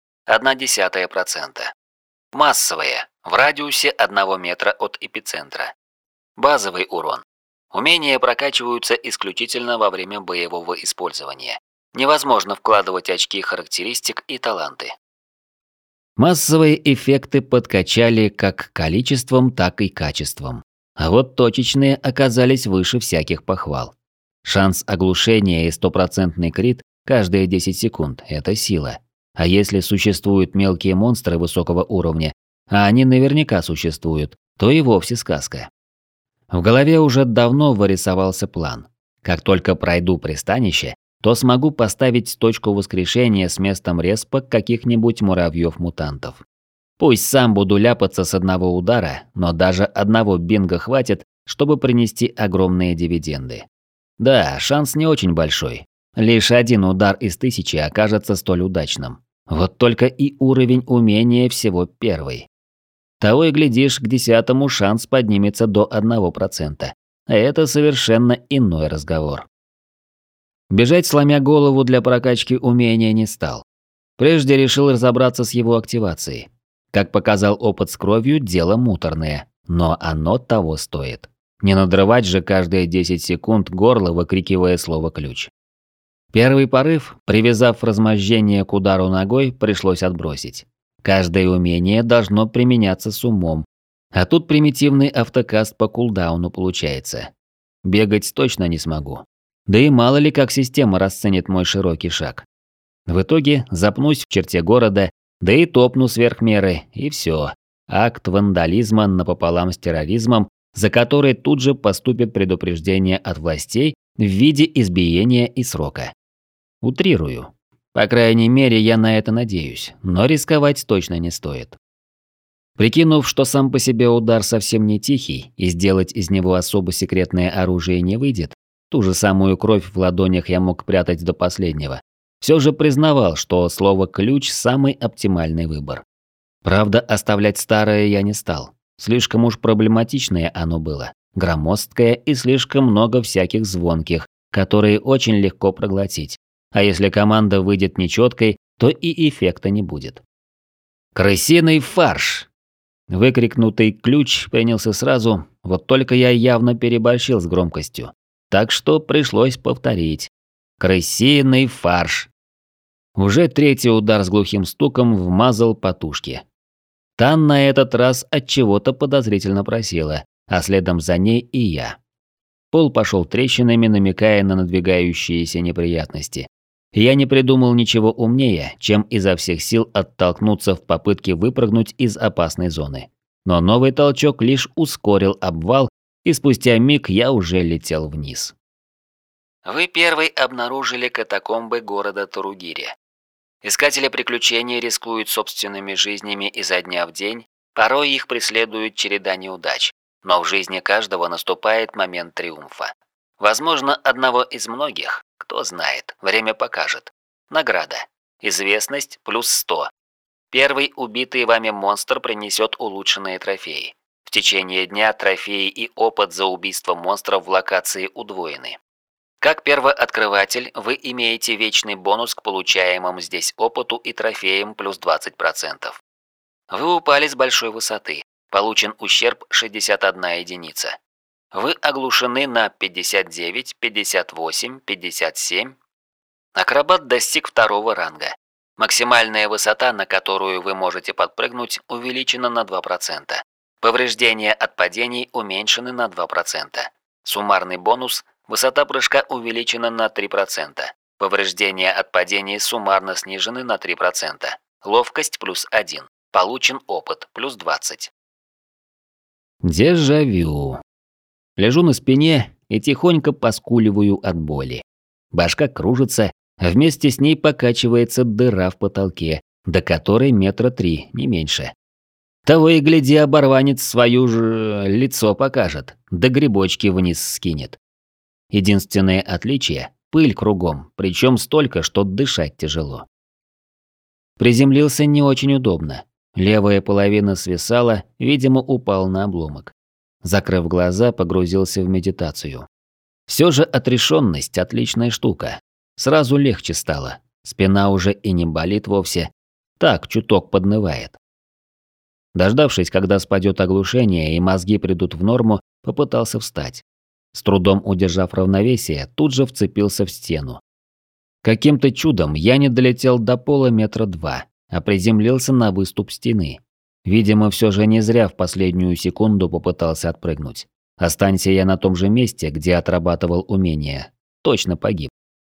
0,1%. Массовые. В радиусе 1 метра от эпицентра. Базовый урон. Умения прокачиваются исключительно во время боевого использования. Невозможно вкладывать очки характеристик и таланты. Массовые эффекты подкачали как количеством, так и качеством. А вот точечные оказались выше всяких похвал. Шанс оглушения и 100% крит каждые 10 секунд – это сила. А если существуют мелкие монстры высокого уровня, а они наверняка существуют, то и вовсе сказка. В голове уже давно вырисовался план. Как только пройду пристанище, то смогу поставить точку воскрешения с местом респа каких-нибудь муравьев-мутантов. Пусть сам буду ляпаться с одного удара, но даже одного бинга хватит, чтобы принести огромные дивиденды. Да, шанс не очень большой. Лишь один удар из 1000 окажется столь удачным. Вот только и уровень умения всего 1. Того и глядишь, к 10-му шанс поднимется до 1%. А это совершенно иной разговор. Бежать, сломя голову, для прокачки умения не стал. Прежде решил разобраться с его активацией. Как показал опыт с кровью, дело муторное, но оно того стоит. Не надрывать же каждые 10 секунд горло, выкрикивая слово «ключ». Первый порыв, привязав размозжение к удару ногой, пришлось отбросить. Каждое умение должно применяться с умом, а тут примитивный автокаст по кулдауну получается. Бегать точно не смогу. Да и мало ли как система расценит мой широкий шаг. В итоге запнусь в черте города, да и топну сверх меры, и все. Акт вандализма напополам с терроризмом, за который тут же поступит предупреждение от властей в виде избиения и срока. Утрирую. По крайней мере, я на это надеюсь, но рисковать точно не стоит. Прикинув, что сам по себе удар совсем не тихий, и сделать из него особо секретное оружие не выйдет, ту же самую кровь в ладонях я мог прятать до последнего, все же признавал, что слово «ключ» – самый оптимальный выбор. Правда, оставлять старое я не стал. Слишком уж проблематичное оно было, громоздкое и слишком много всяких звонких, которые очень легко проглотить. А если команда выйдет нечеткой, то и эффекта не будет. «Крысиный фарш!» Выкрикнутый ключ принялся сразу, вот только я явно переборщил с громкостью. Так что пришлось повторить. «Крысиный фарш!» Уже третий удар с глухим стуком вмазал по тушке. Тан на этот раз от чего-то подозрительно просела, а следом за ней и я. Пол пошел трещинами, намекая на надвигающиеся неприятности. Я не придумал ничего умнее, чем изо всех сил оттолкнуться в попытке выпрыгнуть из опасной зоны. Но новый толчок лишь ускорил обвал, и спустя миг я уже летел вниз. Вы первый обнаружили катакомбы города Таругири. Искатели приключений рискуют собственными жизнями изо дня в день, порой их преследует череда неудач, но в жизни каждого наступает момент триумфа. Возможно, одного из многих, кто знает, время покажет. Награда. Известность плюс 100. Первый убитый вами монстр принесет улучшенные трофеи. В течение дня трофеи и опыт за убийство монстров в локации удвоены. Как первооткрыватель, вы имеете вечный бонус к получаемым здесь опыту и трофеям плюс 20%. Вы упали с большой высоты. Получен ущерб 61 единица. Вы оглушены на 59, 58, 57. Акробат достиг 2 ранга. Максимальная высота, на которую вы можете подпрыгнуть, увеличена на 2%. Повреждения от падений уменьшены на 2%. Суммарный бонус – высота прыжка увеличена на 3%. Повреждения от падений суммарно снижены на 3%. Ловкость плюс 1. Получен опыт плюс 20. Дежавю. Лежу на спине и тихонько поскуливаю от боли. Башка кружится, а вместе с ней покачивается дыра в потолке, до которой 3 метра, не меньше. Того и гляди, оборванец свою же лицо покажет, да грибочки вниз скинет. Единственное отличие – пыль кругом, причем столько, что дышать тяжело. Приземлился не очень удобно. Левая половина свисала, видимо, упал на обломок. Закрыв глаза, погрузился в медитацию. Все же отрешенность – отличная штука. Сразу легче стало. Спина уже и не болит вовсе. Так, чуток поднывает. Дождавшись, когда спадет оглушение и мозги придут в норму, попытался встать. С трудом удержав равновесие, тут же вцепился в стену. Каким-то чудом я не долетел до пола 2 метра, а приземлился на выступ стены. Видимо, все же не зря в последнюю секунду попытался отпрыгнуть. Останься я на том же месте, где отрабатывал умение, точно погиб.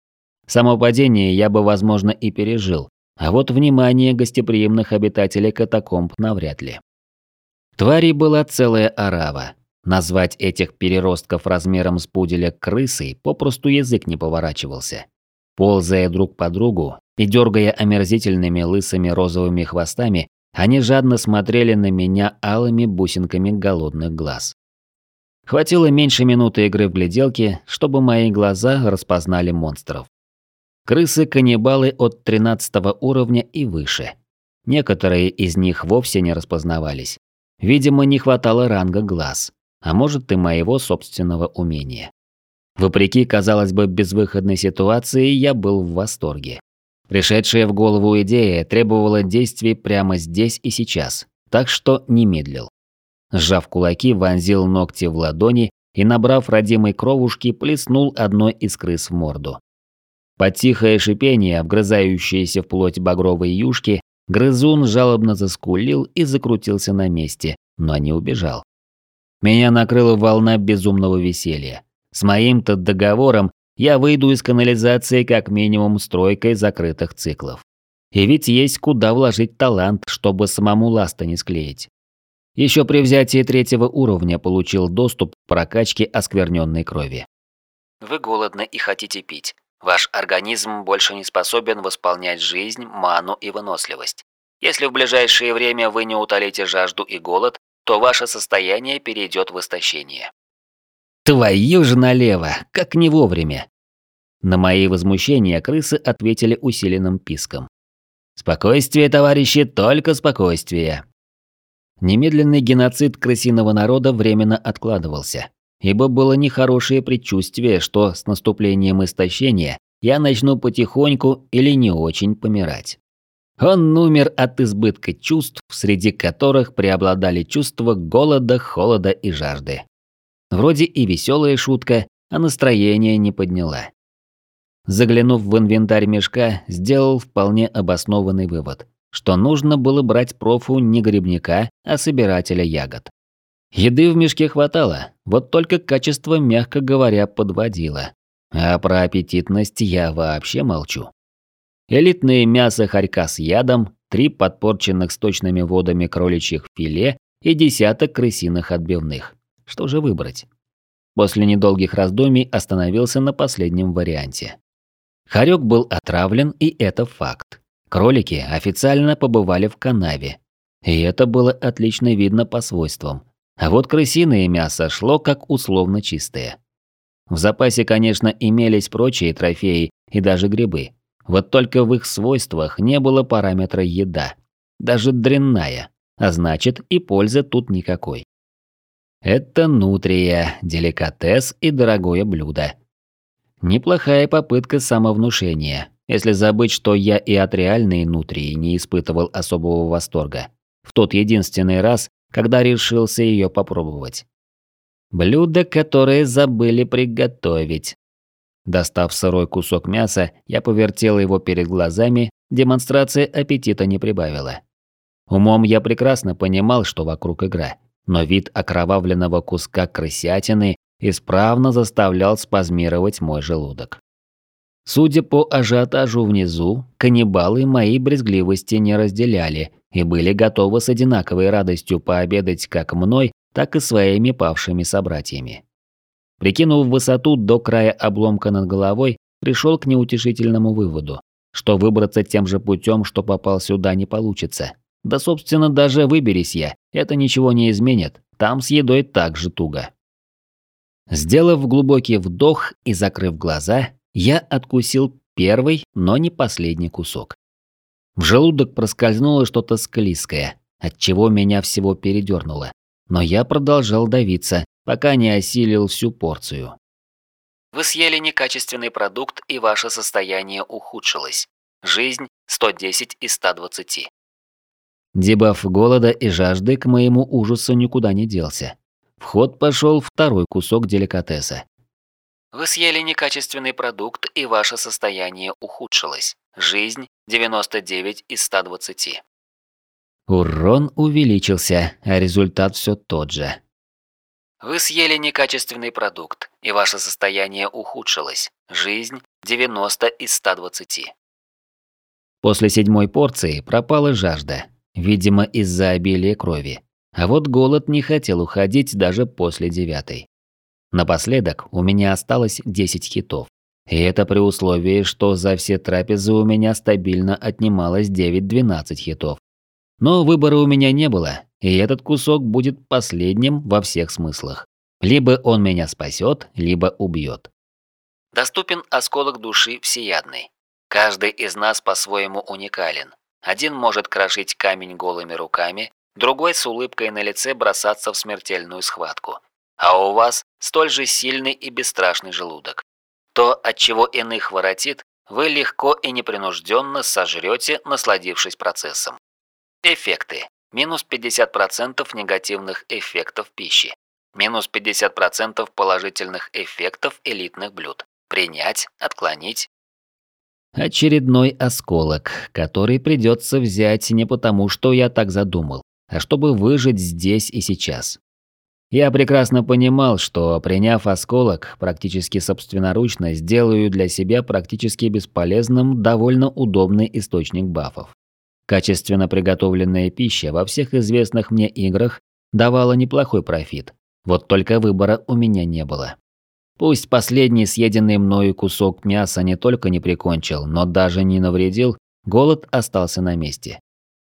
Само падение я бы, возможно, и пережил, а вот внимание гостеприимных обитателей катакомб навряд ли. Тварей была целая орава. Назвать этих переростков размером с пуделя крысой попросту язык не поворачивался. Ползая друг по другу и дергая омерзительными лысыми розовыми хвостами, они жадно смотрели на меня алыми бусинками голодных глаз. Хватило меньше минуты игры в гляделки, чтобы мои глаза распознали монстров. Крысы-каннибалы от 13 уровня и выше. Некоторые из них вовсе не распознавались. Видимо, не хватало ранга глаз, а может и моего собственного умения. Вопреки, казалось бы, безвыходной ситуации, я был в восторге. Пришедшая в голову идея требовала действий прямо здесь и сейчас, так что не медлил. Сжав кулаки, вонзил ногти в ладони и, набрав родимой кровушки, плеснул одной из крыс в морду. Под тихое шипение, вгрызающееся в плоть багровой юшки, грызун жалобно заскулил и закрутился на месте, но не убежал. Меня накрыла волна безумного веселья. С моим-то договором я выйду из канализации как минимум с 3 закрытых циклов. И ведь есть куда вложить талант, чтобы самому ласта не склеить. Еще при взятии 3 уровня получил доступ к прокачке оскверненной крови. Вы голодны и хотите пить. Ваш организм больше не способен восполнять жизнь, ману и выносливость. Если в ближайшее время вы не утолите жажду и голод, то ваше состояние перейдет в истощение. Твою же налево, как не вовремя. На мои возмущения крысы ответили усиленным писком. Спокойствие, товарищи, только спокойствие. Немедленный геноцид крысиного народа временно откладывался, ибо было нехорошее предчувствие, что с наступлением истощения я начну потихоньку или не очень помирать. Он умер от избытка чувств, среди которых преобладали чувства голода, холода и жажды. Вроде и веселая шутка, а настроение не подняла. Заглянув в инвентарь мешка, сделал вполне обоснованный вывод, что нужно было брать профу не грибника, а собирателя ягод. Еды в мешке хватало, вот только качество, мягко говоря, подводило. А про аппетитность я вообще молчу. Элитное мясо хорька с ядом, 3 подпорченных сточными водами кроличьих филе и десяток крысиных отбивных. Что же выбрать? После недолгих раздумий остановился на последнем варианте. Хорек был отравлен, и это факт. Кролики официально побывали в канаве. И это было отлично видно по свойствам. А вот крысиное мясо шло как условно чистое. В запасе, конечно, имелись прочие трофеи и даже грибы. Вот только в их свойствах не было параметра еда. Даже дрянная. А значит, и пользы тут никакой. Это нутрия, деликатес и дорогое блюдо. Неплохая попытка самовнушения, если забыть, что я и от реальной нутрии не испытывал особого восторга. В тот единственный раз, когда решился ее попробовать. Блюдо, которое забыли приготовить. Достав сырой кусок мяса, я повертел его перед глазами, демонстрация аппетита не прибавила. Умом я прекрасно понимал, что вокруг игра, но вид окровавленного куска крысятины исправно заставлял спазмировать мой желудок. Судя по ажиотажу внизу, каннибалы моей брезгливости не разделяли и были готовы с одинаковой радостью пообедать как мной, так и своими павшими собратьями. Прикинув высоту до края обломка над головой, пришел к неутешительному выводу, что выбраться тем же путем, что попал сюда, не получится. Да, собственно, даже выберись я, это ничего не изменит, там с едой так же туго. Сделав глубокий вдох и закрыв глаза, я откусил первый, но не последний кусок. В желудок проскользнуло что-то склизкое, отчего меня всего передернуло. Но я продолжал давиться, пока не осилил всю порцию. Вы съели некачественный продукт, и ваше состояние ухудшилось. Жизнь 110 из 120. Дебаф голода и жажды к моему ужасу никуда не делся. В ход пошел второй кусок деликатеса. Вы съели некачественный продукт, и ваше состояние ухудшилось. Жизнь 99 из 120. Урон увеличился, а результат все тот же. Вы съели некачественный продукт, и ваше состояние ухудшилось. Жизнь 90 из 120. После 7-й порции пропала жажда, видимо, из-за обилия крови. А вот голод не хотел уходить даже после 9-й. Напоследок у меня осталось 10 хитов. И это при условии, что за все трапезы у меня стабильно отнималось 9-12 хитов. Но выбора у меня не было, и этот кусок будет последним во всех смыслах. Либо он меня спасет, либо убьет. Доступен осколок души всеядный. Каждый из нас по-своему уникален. Один может крошить камень голыми руками, другой с улыбкой на лице бросаться в смертельную схватку. А у вас столь же сильный и бесстрашный желудок. То, от чего иных воротит, вы легко и непринужденно сожрете, насладившись процессом. Эффекты. Минус 50% негативных эффектов пищи. Минус 50% положительных эффектов элитных блюд. Принять, отклонить. Очередной осколок, который придется взять не потому, что я так задумал, а чтобы выжить здесь и сейчас. Я прекрасно понимал, что, приняв осколок, практически собственноручно сделаю для себя практически бесполезным довольно удобный источник бафов. Качественно приготовленная пища во всех известных мне играх давала неплохой профит, вот только выбора у меня не было. Пусть последний съеденный мною кусок мяса не только не прикончил, но даже не навредил, голод остался на месте.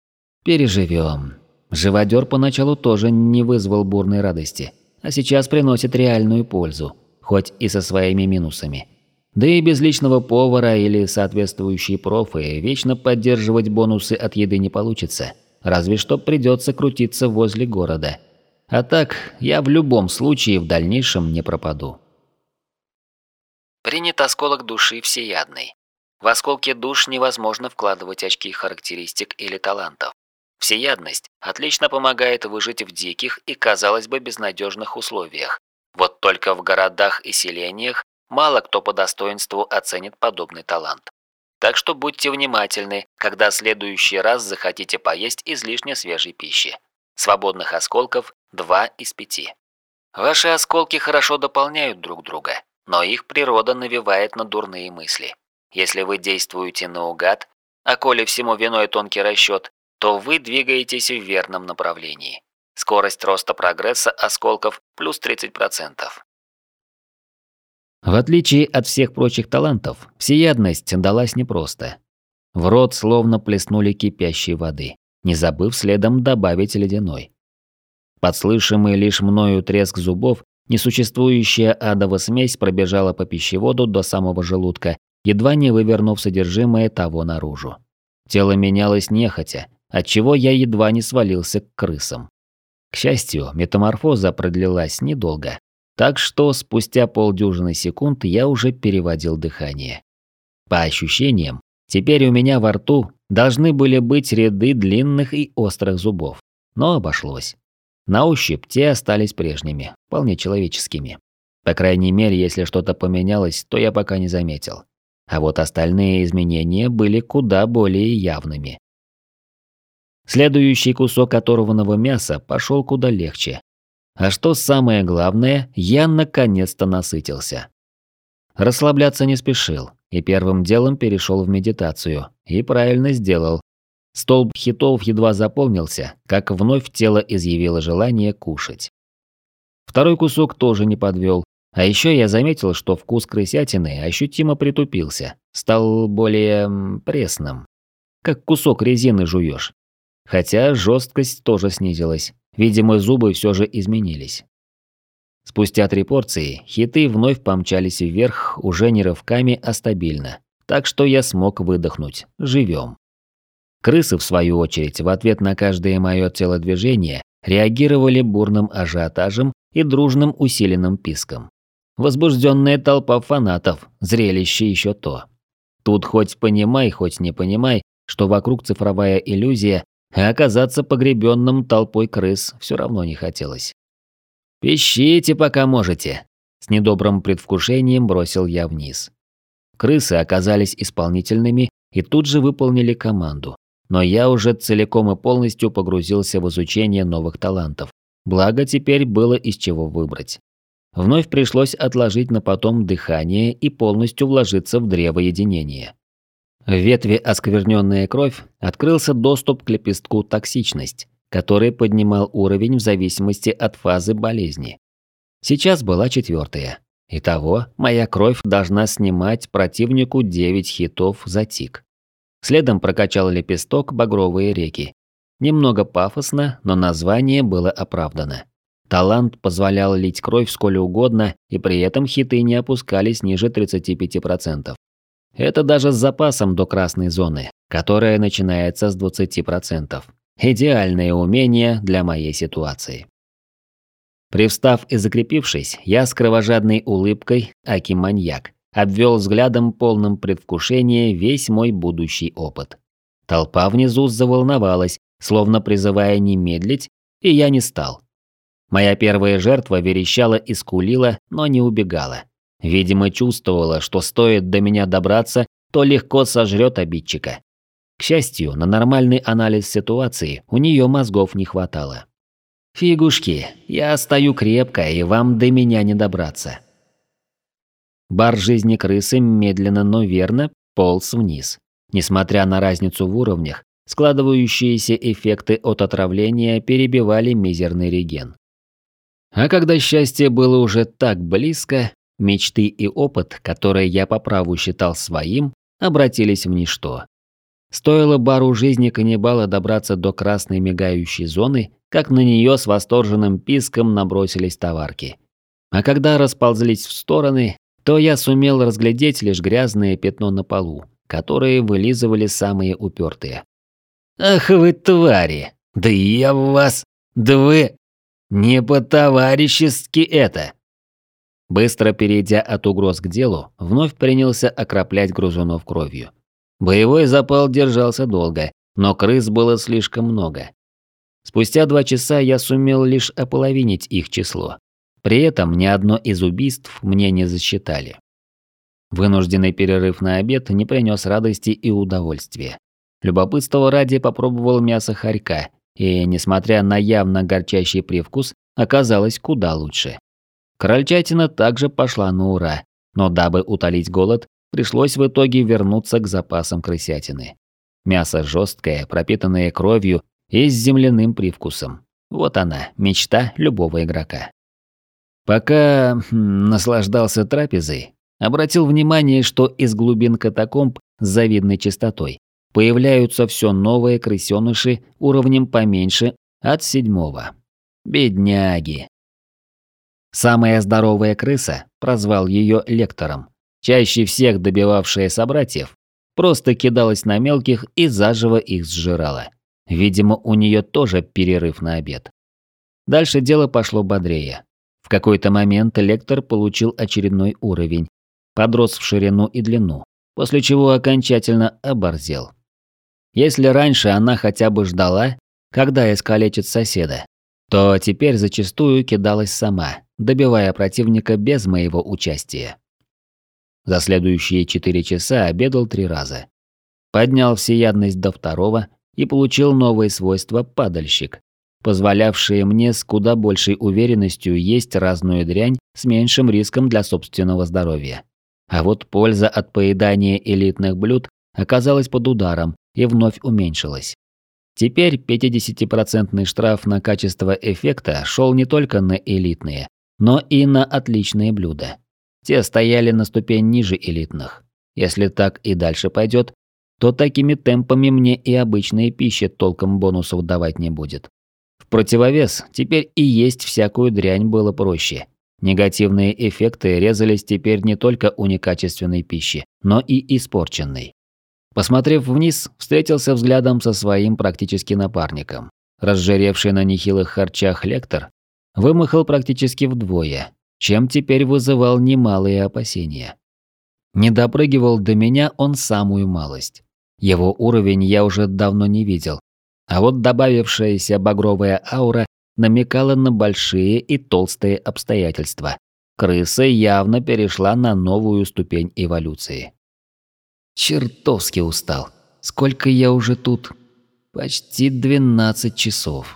Переживем. Живодер поначалу тоже не вызвал бурной радости, а сейчас приносит реальную пользу, хоть и со своими минусами. Да и без личного повара или соответствующей профы вечно поддерживать бонусы от еды не получится, разве что придется крутиться возле города. А так, я в любом случае в дальнейшем не пропаду. Принят осколок души всеядный. В осколке душ невозможно вкладывать очки характеристик или талантов. Всеядность отлично помогает выжить в диких и, казалось бы, безнадежных условиях. Вот только в городах и селениях мало кто по достоинству оценит подобный талант. Так что будьте внимательны, когда в следующий раз захотите поесть излишне свежей пищи. Свободных осколков 2 из 5. Ваши осколки хорошо дополняют друг друга, но их природа навевает на дурные мысли. Если вы действуете наугад, а коли всему виной тонкий расчет, то вы двигаетесь в верном направлении. Скорость роста прогресса осколков плюс 30%. В отличие от всех прочих талантов, всеядность далась непросто. В рот словно плеснули кипящей воды, не забыв следом добавить ледяной. Подслышимый лишь мною треск зубов, несуществующая адова смесь пробежала по пищеводу до самого желудка, едва не вывернув содержимое того наружу. Тело менялось нехотя, отчего я едва не свалился к крысам. К счастью, метаморфоза продлилась недолго, так что спустя полдюжины секунд я уже переводил дыхание. По ощущениям, теперь у меня во рту должны были быть ряды длинных и острых зубов, но обошлось. На ощупь те остались прежними, вполне человеческими. По крайней мере, если что-то поменялось, то я пока не заметил. А вот остальные изменения были куда более явными. Следующий кусок оторванного мяса пошел куда легче. А что самое главное, я наконец-то насытился. Расслабляться не спешил, и первым делом перешел в медитацию, и правильно сделал. Столб хитов едва заполнился, как вновь тело изъявило желание кушать. Второй кусок тоже не подвел, а еще я заметил, что вкус крысятины ощутимо притупился, стал более пресным. Как кусок резины жуешь. Хотя жесткость тоже снизилась, видимо, зубы все же изменились. Спустя 3 порции хиты вновь помчались вверх уже не рывками, а стабильно, так что я смог выдохнуть, живем. Крысы, в свою очередь, в ответ на каждое мое телодвижение реагировали бурным ажиотажем и дружным усиленным писком. Возбужденная толпа фанатов, зрелище еще то. Тут хоть понимай, хоть не понимай, что вокруг цифровая иллюзия, а оказаться погребенным толпой крыс все равно не хотелось. «Пищите, пока можете!» С недобрым предвкушением бросил я вниз. Крысы оказались исполнительными и тут же выполнили команду. Но я уже целиком и полностью погрузился в изучение новых талантов. Благо теперь было из чего выбрать. Вновь пришлось отложить на потом дыхание и полностью вложиться в древо единения. В ветви «Оскверненная кровь» открылся доступ к лепестку «Токсичность», который поднимал уровень в зависимости от фазы болезни. Сейчас была 4-я. Итого, моя кровь должна снимать противнику 9 хитов за тик. Следом прокачал лепесток «Багровые реки». Немного пафосно, но название было оправдано. Талант позволял лить кровь сколь угодно, и при этом хиты не опускались ниже 35%. Это даже с запасом до красной зоны, которая начинается с 20%. Идеальное умение для моей ситуации. Привстав и закрепившись, я с кровожадной улыбкой, аки маньяк, обвел взглядом полным предвкушения весь мой будущий опыт. Толпа внизу заволновалась, словно призывая не медлить, и я не стал. Моя первая жертва верещала и скулила, но не убегала. Видимо, чувствовала, что стоит до меня добраться, то легко сожрет обидчика. К счастью, на нормальный анализ ситуации у нее мозгов не хватало. Фигушки, я стою крепко, и вам до меня не добраться. Бар жизни крысы медленно, но верно полз вниз. Несмотря на разницу в уровнях, складывающиеся эффекты от отравления перебивали мизерный реген. А когда счастье было уже так близко, мечты и опыт, которые я по праву считал своим, обратились в ничто. Стоило бару жизни каннибала добраться до красной мигающей зоны, как на нее с восторженным писком набросились товарки. А когда расползлись в стороны, то я сумел разглядеть лишь грязное пятно на полу, которые вылизывали самые упертые. «Ах вы твари! Да я в вас! Да вы... Не по-товарищески это!» Быстро перейдя от угроз к делу, вновь принялся окроплять грызунов кровью. Боевой запал держался долго, но крыс было слишком много. Спустя 2 часа я сумел лишь ополовинить их число. При этом ни одно из убийств мне не засчитали. Вынужденный перерыв на обед не принес радости и удовольствия. Любопытство ради попробовал мясо хорька, и, несмотря на явно горчащий привкус, оказалось куда лучше. Крольчатина также пошла на ура, но дабы утолить голод, пришлось в итоге вернуться к запасам крысятины. Мясо жесткое, пропитанное кровью и с земляным привкусом. Вот она, мечта любого игрока. Пока наслаждался трапезой, обратил внимание, что из глубин катакомб с завидной частотой появляются все новые крысёныши уровнем поменьше от 7-го. Бедняги. Самая здоровая крыса, прозвал ее лектором, чаще всех добивавшая собратьев, просто кидалась на мелких и заживо их сжирала. Видимо, у нее тоже перерыв на обед. Дальше дело пошло бодрее. В какой-то момент лектор получил очередной уровень, подрос в ширину и длину, после чего окончательно оборзел. Если раньше она хотя бы ждала, когда искалечит соседа, то теперь зачастую кидалась сама, добивая противника без моего участия. За следующие 4 часа обедал 3 раза. Поднял всеядность до 2-го и получил новые свойства «падальщик», позволявшие мне с куда большей уверенностью есть разную дрянь с меньшим риском для собственного здоровья. А вот польза от поедания элитных блюд оказалась под ударом и вновь уменьшилась. Теперь 50% штраф на качество эффекта шел не только на элитные, но и на отличные блюда. Те стояли на ступень ниже элитных. Если так и дальше пойдет, то такими темпами мне и обычная пища толком бонусов давать не будет. В противовес, теперь и есть всякую дрянь было проще. Негативные эффекты резались теперь не только у некачественной пищи, но и испорченной. Посмотрев вниз, встретился взглядом со своим практически напарником. Разжиревший на нехилых харчах лектор вымахал практически вдвое, чем теперь вызывал немалые опасения. Не допрыгивал до меня он самую малость. Его уровень я уже давно не видел, а вот добавившаяся багровая аура намекала на большие и толстые обстоятельства. Крыса явно перешла на новую ступень эволюции. Чертовски устал. Сколько я уже тут? Почти 12 часов.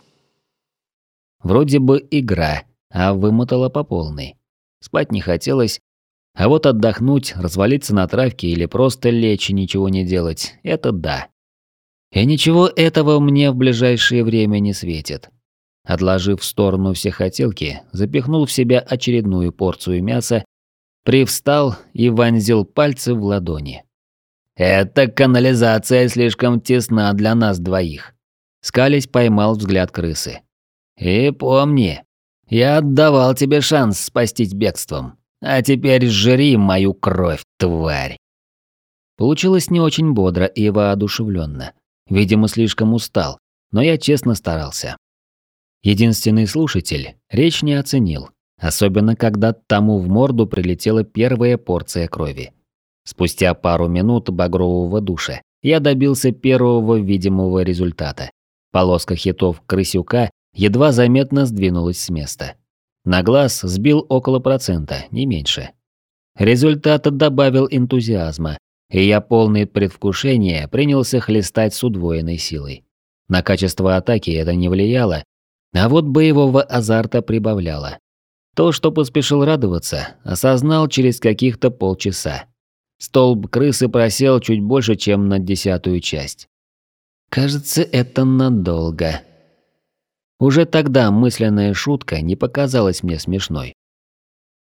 Вроде бы игра, а вымотала по полной. Спать не хотелось, а вот отдохнуть, развалиться на травке или просто лечь и ничего не делать – это да. И ничего этого мне в ближайшее время не светит. Отложив в сторону все хотелки, запихнул в себя очередную порцию мяса, привстал и вонзил пальцы в ладони. «Эта канализация слишком тесна для нас двоих», – скалясь поймал взгляд крысы. «И помни, я отдавал тебе шанс спастись бегством, а теперь жри мою кровь, тварь». Получилось не очень бодро и воодушевленно. Видимо, слишком устал, но я честно старался. Единственный слушатель речь не оценил, особенно когда тому в морду прилетела первая порция крови. Спустя пару минут багрового душа я добился первого видимого результата. Полоска хитов крысюка едва заметно сдвинулась с места. На глаз сбил около процента, не меньше. Результат добавил энтузиазма, и я, полный предвкушения, принялся хлестать с удвоенной силой. На качество атаки это не влияло, а вот боевого азарта прибавляло. То, что поспешил радоваться, осознал через каких-то полчаса. Столб крысы просел чуть больше, чем на 10-ю часть. Кажется, это надолго. Уже тогда мысленная шутка не показалась мне смешной.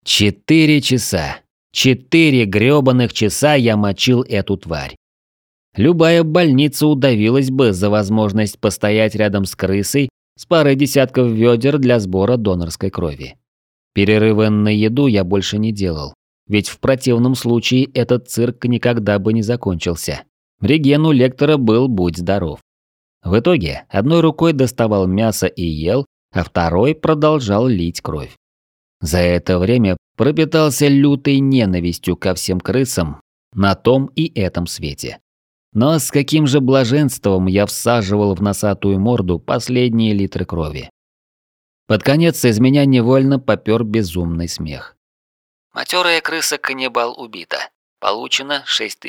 4 часа. 4 грёбаных часа я мочил эту тварь. Любая больница удавилась бы за возможность постоять рядом с крысой с парой десятков ведер для сбора донорской крови. Перерывы на еду я больше не делал, ведь в противном случае этот цирк никогда бы не закончился. Реген у лектора был будь здоров. В итоге одной рукой доставал мясо и ел, а второй продолжал лить кровь. За это время пропитался лютой ненавистью ко всем крысам на том и этом свете. Но с каким же блаженством я всаживал в носатую морду последние литры крови. Под конец из меня невольно попёр безумный смех. Матерая крыса-каннибал убита. Получено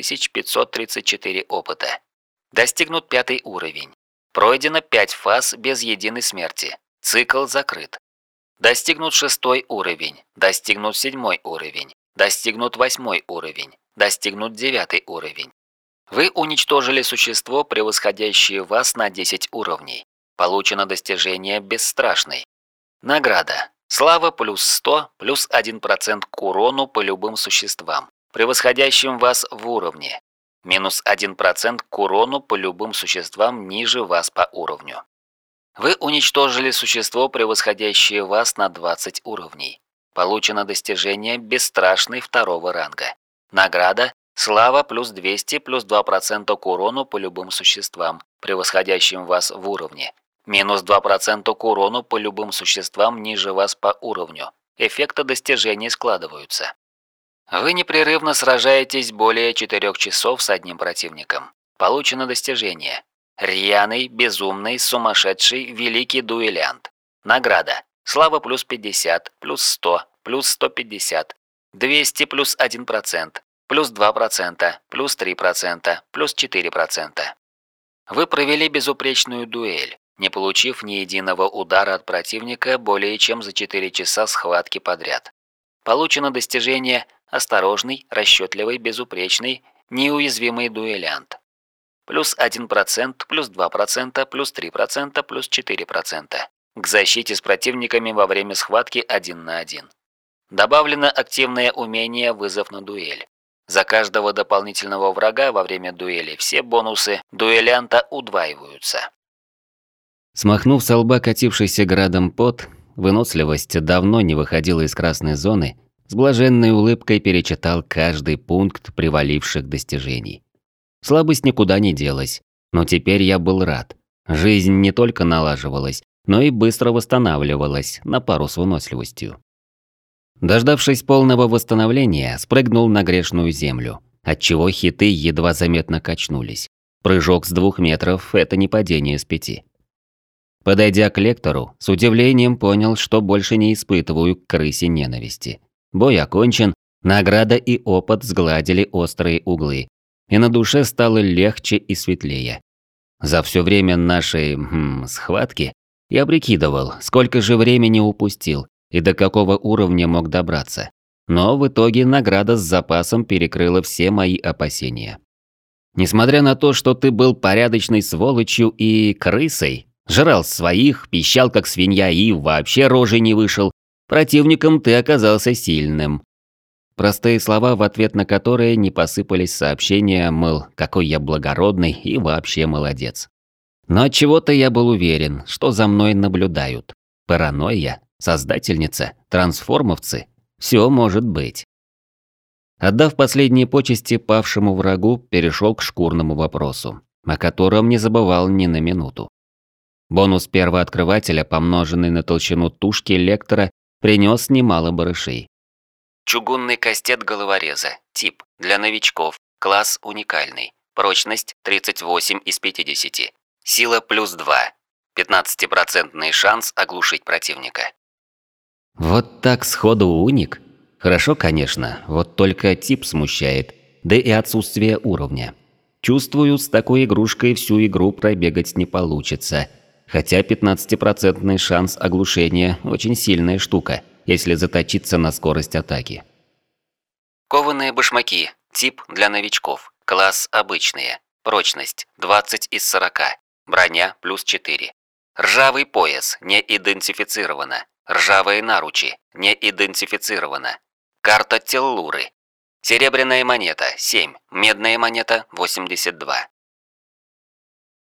6534 опыта. Достигнут 5 уровень. Пройдено 5 фаз без единой смерти. Цикл закрыт. Достигнут 6 уровень. Достигнут 7 уровень. Достигнут 8 уровень. Достигнут 9 уровень. Вы уничтожили существо, превосходящее вас на 10 уровней. Получено достижение «Бесстрашный». Награда. Слава плюс 100, плюс 1% к урону по любым существам, превосходящим вас в уровне. Минус 1% к урону по любым существам ниже вас по уровню. Вы уничтожили существо, превосходящее вас на 20 уровней. Получено достижение «Бесстрашный» 2-го ранга. Награда. Слава плюс 200, плюс 2% к урону по любым существам, превосходящим вас в уровне. Минус 2% к урону по любым существам ниже вас по уровню. Эффекты достижений складываются. Вы непрерывно сражаетесь более 4 часов с одним противником. Получено достижение. Рьяный, безумный, сумасшедший, великий дуэлянт. Награда. Слава плюс 50, плюс 100, плюс 150, 200 плюс 1%. Плюс 2%, плюс 3%, плюс 4%. Вы провели безупречную дуэль, не получив ни единого удара от противника более чем за 4 часа схватки подряд. Получено достижение «Осторожный, расчетливый, безупречный, неуязвимый дуэлянт». Плюс 1%, плюс 2%, плюс 3%, плюс 4%. К защите с противниками во время схватки 1 на 1. Добавлено активное умение «Вызов на дуэль». За каждого дополнительного врага во время дуэли все бонусы дуэлянта удваиваются. Смахнув со лба катившийся градом пот, выносливость давно не выходила из красной зоны, с блаженной улыбкой перечитал каждый пункт приваливших достижений. Слабость никуда не делась, но теперь я был рад. Жизнь не только налаживалась, но и быстро восстанавливалась на пару с выносливостью. Дождавшись полного восстановления, спрыгнул на грешную землю, отчего хиты едва заметно качнулись. Прыжок с 2 метров – это не падение с 5. Подойдя к лектору, с удивлением понял, что больше не испытываю к крысе ненависти. Бой окончен, награда и опыт сгладили острые углы, и на душе стало легче и светлее. За все время нашей схватки я прикидывал, сколько же времени упустил, и до какого уровня мог добраться. Но в итоге награда с запасом перекрыла все мои опасения. Несмотря на то, что ты был порядочной сволочью и крысой, жрал своих, пищал как свинья и вообще рожей не вышел, противником ты оказался сильным. Простые слова, в ответ на которые не посыпались сообщения, мол, какой я благородный и вообще молодец. Но отчего-то я был уверен, что за мной наблюдают. Паранойя? Создательница, трансформовцы, все может быть. Отдав последние почести павшему врагу, перешел к шкурному вопросу, о котором не забывал ни на минуту. Бонус первооткрывателя, помноженный на толщину тушки лектора, принес немало барышей. Чугунный кастет головореза. Тип для новичков. Класс уникальный. Прочность 38 из 50. Сила плюс 2. 15% шанс оглушить противника. Вот так сходу уник? Хорошо, конечно, вот только тип смущает, да и отсутствие уровня. Чувствую, с такой игрушкой всю игру пробегать не получится. Хотя 15% шанс оглушения – очень сильная штука, если заточиться на скорость атаки. Кованые башмаки. Тип для новичков. Класс обычные. Прочность 20 из 40. Броня плюс 4. Ржавый пояс не идентифицировано. Ржавые наручи не идентифицировано. Карта Теллуры. Серебряная монета 7, медная монета 82.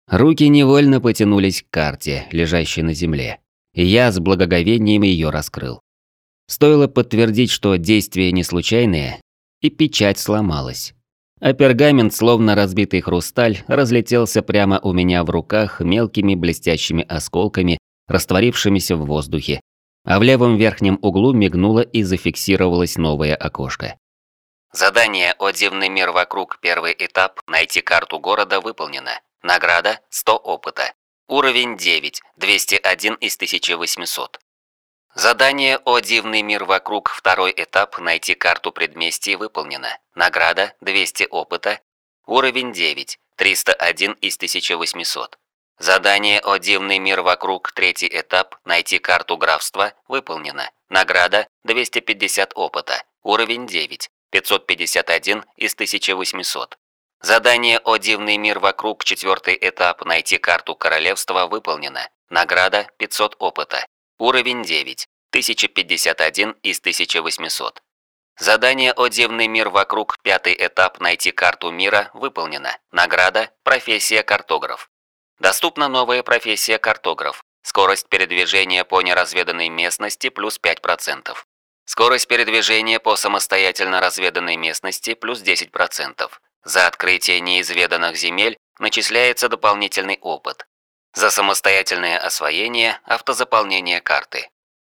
Руки невольно потянулись к карте, лежащей на земле, и я с благоговением ее раскрыл. Стоило подтвердить, что действия не случайные, и печать сломалась. А пергамент, словно разбитый хрусталь, разлетелся прямо у меня в руках мелкими блестящими осколками, растворившимися в воздухе, а в левом верхнем углу мигнуло и зафиксировалось новое окошко. Задание «О дивный мир вокруг. Первый этап. Найти карту города» выполнено. Награда – 100 опыта. Уровень 9, 201 из 1800. Задание «О дивный мир вокруг. Второй этап. Найти карту предместий» выполнено. Награда – 200 опыта. Уровень 9, 301 из 1800. Задание «О дивный мир вокруг. Третий этап. Найти карту графства» выполнено. Награда – 250 опыта. Уровень 9, 551 из 1800. Задание «О дивный мир вокруг. Четвертый этап. Найти карту королевства» выполнено. Награда – 500 опыта. Уровень 9, 1051 из 1800. Задание «О дивный мир вокруг. Пятый этап. Найти карту мира» выполнено. Награда – профессия картограф. Доступна новая профессия картограф. Скорость передвижения по неразведанной местности плюс 5%. Скорость передвижения по самостоятельно разведанной местности плюс 10%. За открытие неизведанных земель начисляется дополнительный опыт. За самостоятельное освоение – автозаполнение карты.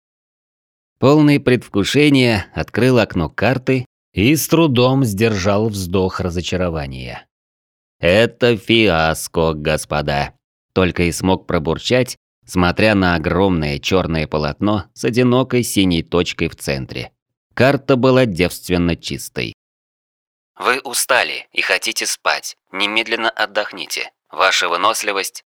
Полный предвкушения открыл окно карты и с трудом сдержал вздох разочарования. «Это фиаско, господа!» Только и смог пробурчать, смотря на огромное черное полотно с одинокой синей точкой в центре. Карта была девственно чистой. Вы устали и хотите спать. Немедленно отдохните. Ваша выносливость...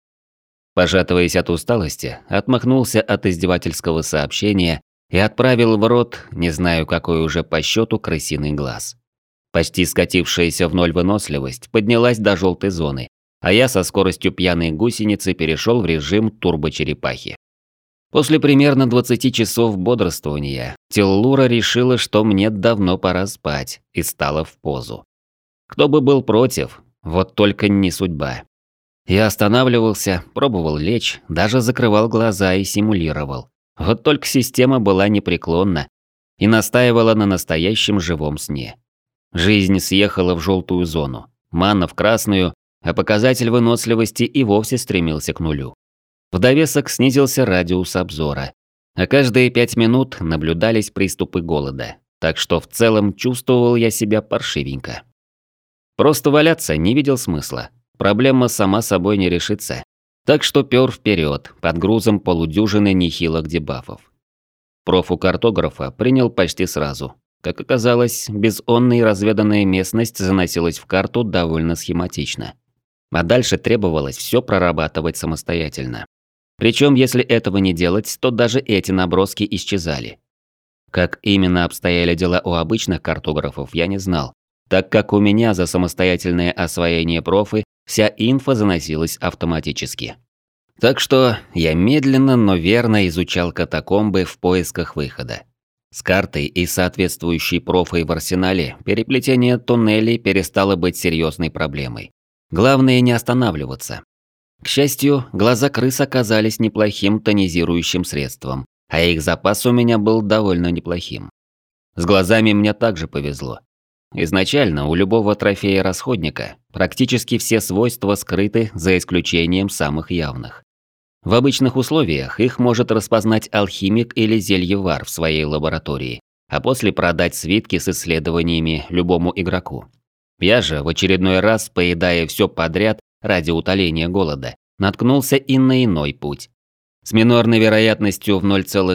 Пошатываясь от усталости, отмахнулся от издевательского сообщения и отправил в рот, не знаю какой уже по счету, крысиный глаз. Почти скатившаяся в ноль выносливость поднялась до желтой зоны, а я со скоростью пьяной гусеницы перешел в режим турбочерепахи. После примерно 20 часов бодрствования Теллура решила, что мне давно пора спать, и стала в позу. Кто бы был против, вот только не судьба. Я останавливался, пробовал лечь, даже закрывал глаза и симулировал. Вот только система была непреклонна и настаивала на настоящем живом сне. Жизнь съехала в желтую зону, мана в красную, а показатель выносливости и вовсе стремился к нулю. В довесок снизился радиус обзора, а каждые 5 минут наблюдались приступы голода, так что в целом чувствовал я себя паршивенько. Просто валяться не видел смысла, проблема сама собой не решится, так что пёр вперед под грузом полудюжины нехилых дебафов. Профу-картографа принял почти сразу. Как оказалось, безонная разведанная местность заносилась в карту довольно схематично. А дальше требовалось все прорабатывать самостоятельно. Причем, если этого не делать, то даже эти наброски исчезали. Как именно обстояли дела у обычных картографов, я не знал, так как у меня за самостоятельное освоение профы вся инфа заносилась автоматически. Так что я медленно, но верно изучал катакомбы в поисках выхода. С картой и соответствующей профой в арсенале переплетение туннелей перестало быть серьезной проблемой. Главное не останавливаться. К счастью, глаза крыс оказались неплохим тонизирующим средством, а их запас у меня был довольно неплохим. С глазами мне также повезло. Изначально у любого трофея-расходника практически все свойства скрыты за исключением самых явных. В обычных условиях их может распознать алхимик или зельевар в своей лаборатории, а после продать свитки с исследованиями любому игроку. Я же в очередной раз, поедая все подряд ради утоления голода, наткнулся и на иной путь. С минорной вероятностью в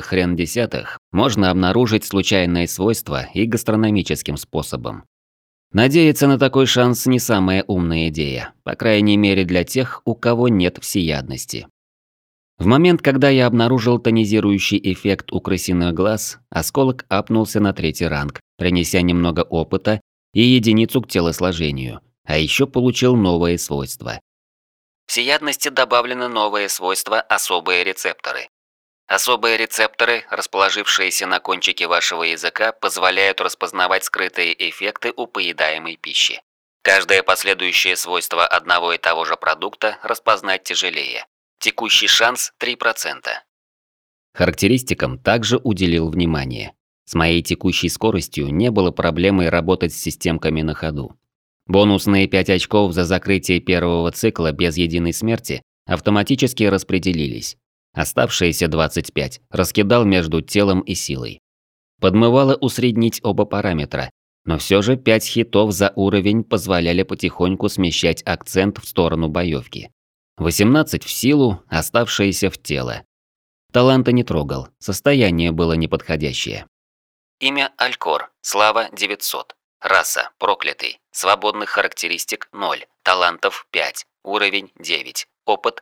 0,1 можно обнаружить случайные свойства и гастрономическим способом. Надеяться на такой шанс не самая умная идея, по крайней мере для тех, у кого нет всеядности. В момент, когда я обнаружил тонизирующий эффект у крысиных глаз, осколок апнулся на 3-й ранг, принеся немного опыта и единицу к телосложению, а еще получил новые свойства. В всеядности добавлено новое свойство «особые рецепторы». Особые рецепторы, расположившиеся на кончике вашего языка, позволяют распознавать скрытые эффекты у поедаемой пищи. Каждое последующее свойство одного и того же продукта распознать тяжелее. Текущий шанс 3%. Характеристикам также уделил внимание. С моей текущей скоростью не было проблемы работать с системками на ходу. Бонусные 5 очков за закрытие первого цикла без единой смерти автоматически распределились. Оставшиеся 25 раскидал между телом и силой. Подмывало усреднить оба параметра, но все же 5 хитов за уровень позволяли потихоньку смещать акцент в сторону боевки. 18 в силу, оставшиеся в тело. Таланта не трогал, состояние было неподходящее. Имя Алькор, слава 900. Раса проклятый, свободных характеристик 0, талантов 5, уровень 9, опыт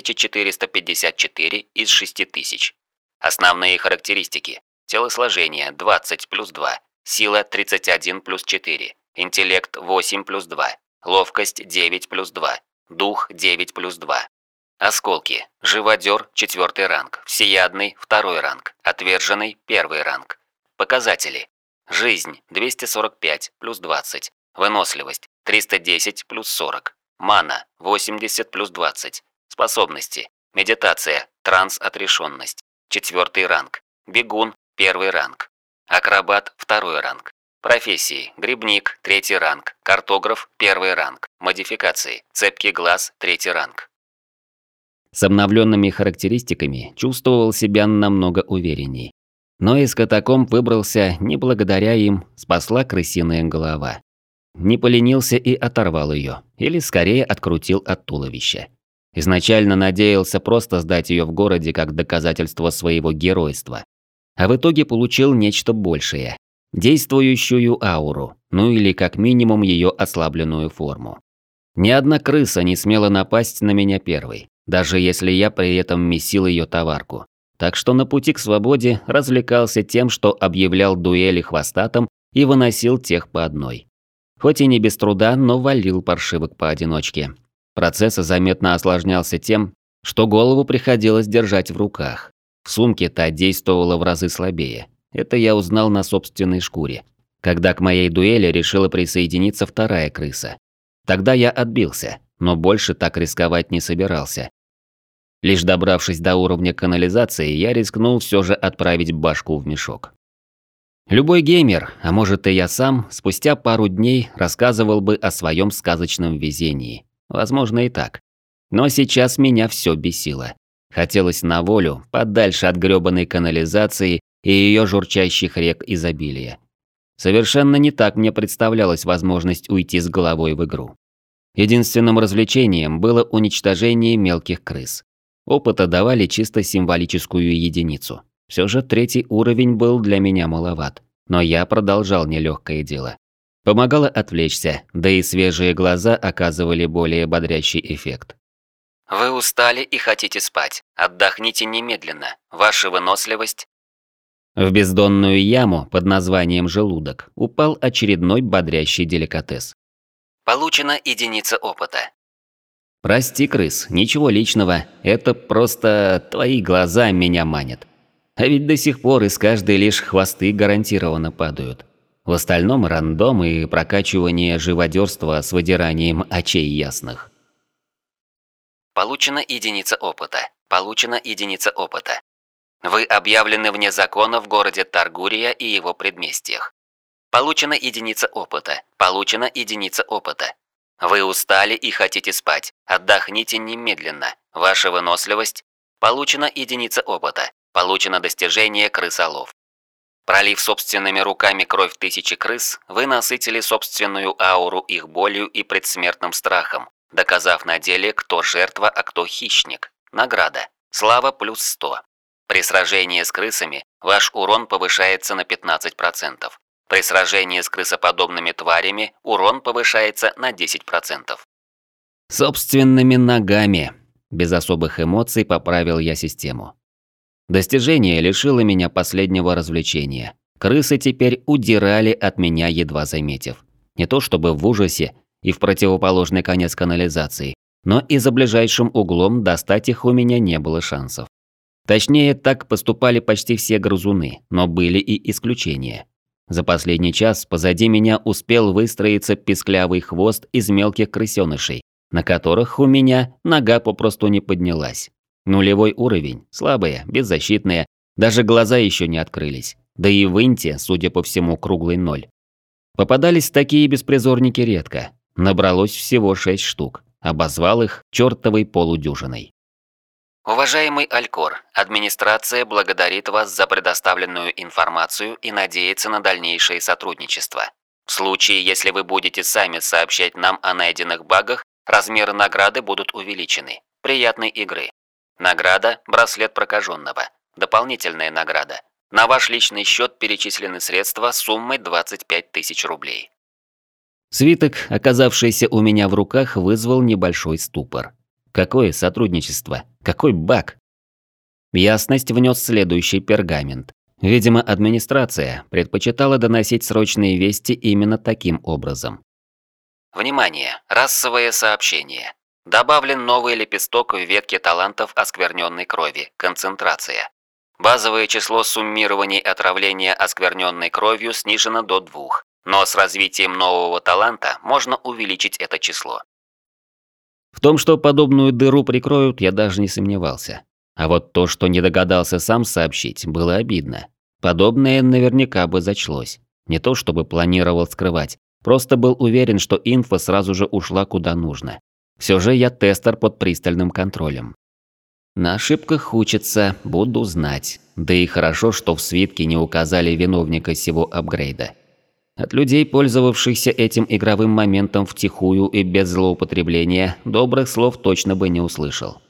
1454 из 6000. Основные характеристики: телосложение 20 плюс 2, сила 31 плюс 4, интеллект 8 плюс 2, ловкость 9 плюс 2, дух 9 плюс 2. Осколки: живодер 4 ранг, всеядный 2 ранг, отверженный 1 ранг. Показатели: жизнь 245 плюс 20, выносливость 310 плюс 40, мана 80 плюс 20, способности: медитация, транс-отрешенность, 4 ранг, бегун 1 ранг, акробат 2 ранг. Профессии: грибник 3 ранг, картограф 1 ранг, модификации: цепкий глаз 3 ранг. С обновленными характеристиками чувствовал себя намного уверенней. Но из катакомб выбрался не благодаря им, спасла крысиная голова. Не поленился и оторвал ее, или скорее открутил от туловища. Изначально надеялся просто сдать ее в городе как доказательство своего геройства. А в итоге получил нечто большее. Действующую ауру, ну или как минимум ее ослабленную форму. Ни одна крыса не смела напасть на меня первой, даже если я при этом месил ее товарку. Так что на пути к свободе развлекался тем, что объявлял дуэли хвостатым и выносил тех по одной. Хоть и не без труда, но валил паршивок поодиночке. Процесс заметно осложнялся тем, что голову приходилось держать в руках. В сумке та действовала в разы слабее. Это я узнал на собственной шкуре, когда к моей дуэли решила присоединиться вторая крыса. Тогда я отбился, но больше так рисковать не собирался. Лишь добравшись до уровня канализации, я рискнул все же отправить башку в мешок. Любой геймер, а может и я сам, спустя пару дней рассказывал бы о своем сказочном везении. Возможно и так. Но сейчас меня все бесило. Хотелось на волю, подальше от грёбаной канализации и ее журчащих рек изобилия. Совершенно не так мне представлялась возможность уйти с головой в игру. Единственным развлечением было уничтожение мелких крыс. Опыта давали чисто символическую единицу. Все же 3-й уровень был для меня маловат, но я продолжал нелегкое дело. Помогало отвлечься, да и свежие глаза оказывали более бодрящий эффект. Вы устали и хотите спать. Отдохните немедленно. Ваша выносливость... В бездонную яму под названием «желудок» упал очередной бодрящий деликатес. Получена единица опыта. Прости, крыс, ничего личного. Это просто твои глаза меня манят. А ведь до сих пор из каждой лишь хвосты гарантированно падают. В остальном рандом и прокачивание живодерства с выдиранием очей ясных. Получена единица опыта. Получена единица опыта. Вы объявлены вне закона в городе Таргурия и его предместьях. Получена единица опыта. Получена единица опыта. Вы устали и хотите спать. Отдохните немедленно. Ваша выносливость. Получена единица опыта. Получено достижение крысолов. Пролив собственными руками кровь 1000 крыс, вы насытили собственную ауру их болью и предсмертным страхом, доказав на деле, кто жертва, а кто хищник. Награда. Слава плюс 100. При сражении с крысами ваш урон повышается на 15%. При сражении с крысоподобными тварями урон повышается на 10%. Собственными ногами. Без особых эмоций поправил я систему. Достижение лишило меня последнего развлечения. Крысы теперь удирали от меня, едва заметив. Не то чтобы в ужасе и в противоположный конец канализации, но и за ближайшим углом достать их у меня не было шансов. Точнее, так поступали почти все грызуны, но были и исключения. За последний час позади меня успел выстроиться писклявый хвост из мелких крысёнышей, на которых у меня нога попросту не поднялась. Нулевой уровень, слабые, беззащитные, даже глаза еще не открылись. Да и в инте, судя по всему, круглый ноль. Попадались такие беспризорники редко. Набралось всего 6 штук. Обозвал их чертовой полудюжиной. Уважаемый Алькор, администрация благодарит вас за предоставленную информацию и надеется на дальнейшее сотрудничество. В случае, если вы будете сами сообщать нам о найденных багах, размеры награды будут увеличены. Приятной игры. Награда – браслет прокаженного. Дополнительная награда. На ваш личный счет перечислены средства суммой 25 тысяч рублей. Свиток, оказавшийся у меня в руках, вызвал небольшой ступор. Какое сотрудничество? Какой баг? Ясность внес следующий пергамент. Видимо, администрация предпочитала доносить срочные вести именно таким образом. Внимание! Расовое сообщение. Добавлен новый лепесток в ветке талантов оскверненной крови. Концентрация. Базовое число суммирований отравления оскверненной кровью снижено до 2, но с развитием нового таланта можно увеличить это число. В том, что подобную дыру прикроют, я даже не сомневался. А вот то, что не догадался сам сообщить, было обидно. Подобное наверняка бы зачлось. Не то чтобы планировал скрывать, просто был уверен, что инфа сразу же ушла куда нужно. Все же я тестер под пристальным контролем. На ошибках учатся, буду знать. Да и хорошо, что в свитке не указали виновника сего апгрейда. От людей, пользовавшихся этим игровым моментом втихую и без злоупотребления, добрых слов точно бы не услышал.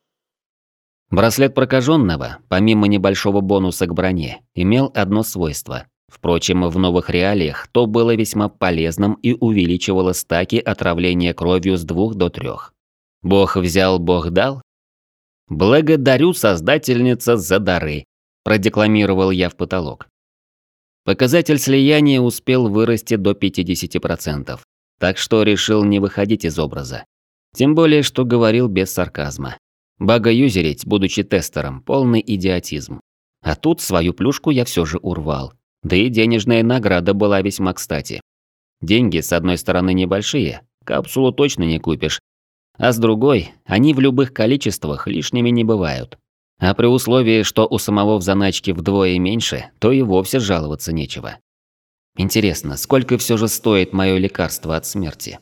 Браслет прокаженного, помимо небольшого бонуса к броне, имел одно свойство. Впрочем, в новых реалиях то было весьма полезным и увеличивало стаки отравления кровью с 2 до 3. Бог взял, Бог дал? «Благодарю, создательница, за дары», – продекламировал я в потолок. Показатель слияния успел вырасти до 50%, так что решил не выходить из образа. Тем более, что говорил без сарказма. Багаюзерить, будучи тестером, полный идиотизм. А тут свою плюшку я все же урвал. Да и денежная награда была весьма кстати. Деньги, с одной стороны, небольшие, капсулу точно не купишь. А с другой, они в любых количествах лишними не бывают. А при условии, что у самого в заначке вдвое меньше, то и вовсе жаловаться нечего. Интересно, сколько все же стоит мое лекарство от смерти?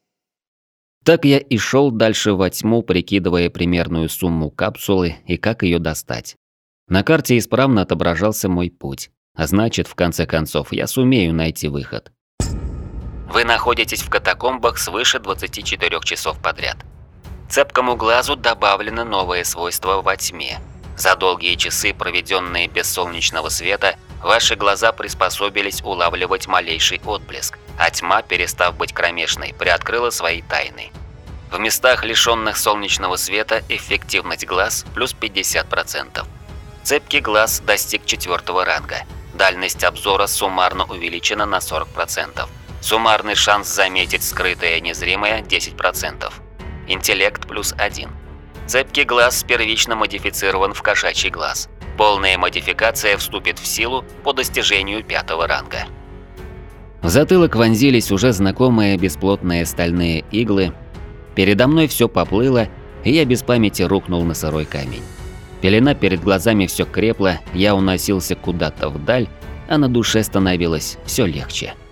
Так я и шел дальше во тьму, прикидывая примерную сумму капсулы и как ее достать. На карте исправно отображался мой путь, а значит, в конце концов, я сумею найти выход. Вы находитесь в катакомбах свыше 24 часов подряд. Цепкому глазу добавлено новое свойство во тьме. За долгие часы, проведенные без солнечного света, ваши глаза приспособились улавливать малейший отблеск, а тьма, перестав быть кромешной, приоткрыла свои тайны. В местах, лишенных солнечного света, эффективность глаз плюс 50%. Цепкий глаз достиг 4-го ранга. Дальность обзора суммарно увеличена на 40%. Суммарный шанс заметить скрытое незримое 10%. Интеллект плюс 1. Цепкий глаз первично модифицирован в кошачий глаз. Полная модификация вступит в силу по достижению 5-го ранга. В затылок вонзились уже знакомые бесплотные стальные иглы. Передо мной все поплыло, и я без памяти рухнул на сырой камень. Пелена перед глазами все крепла, я уносился куда-то вдаль, а на душе становилось все легче.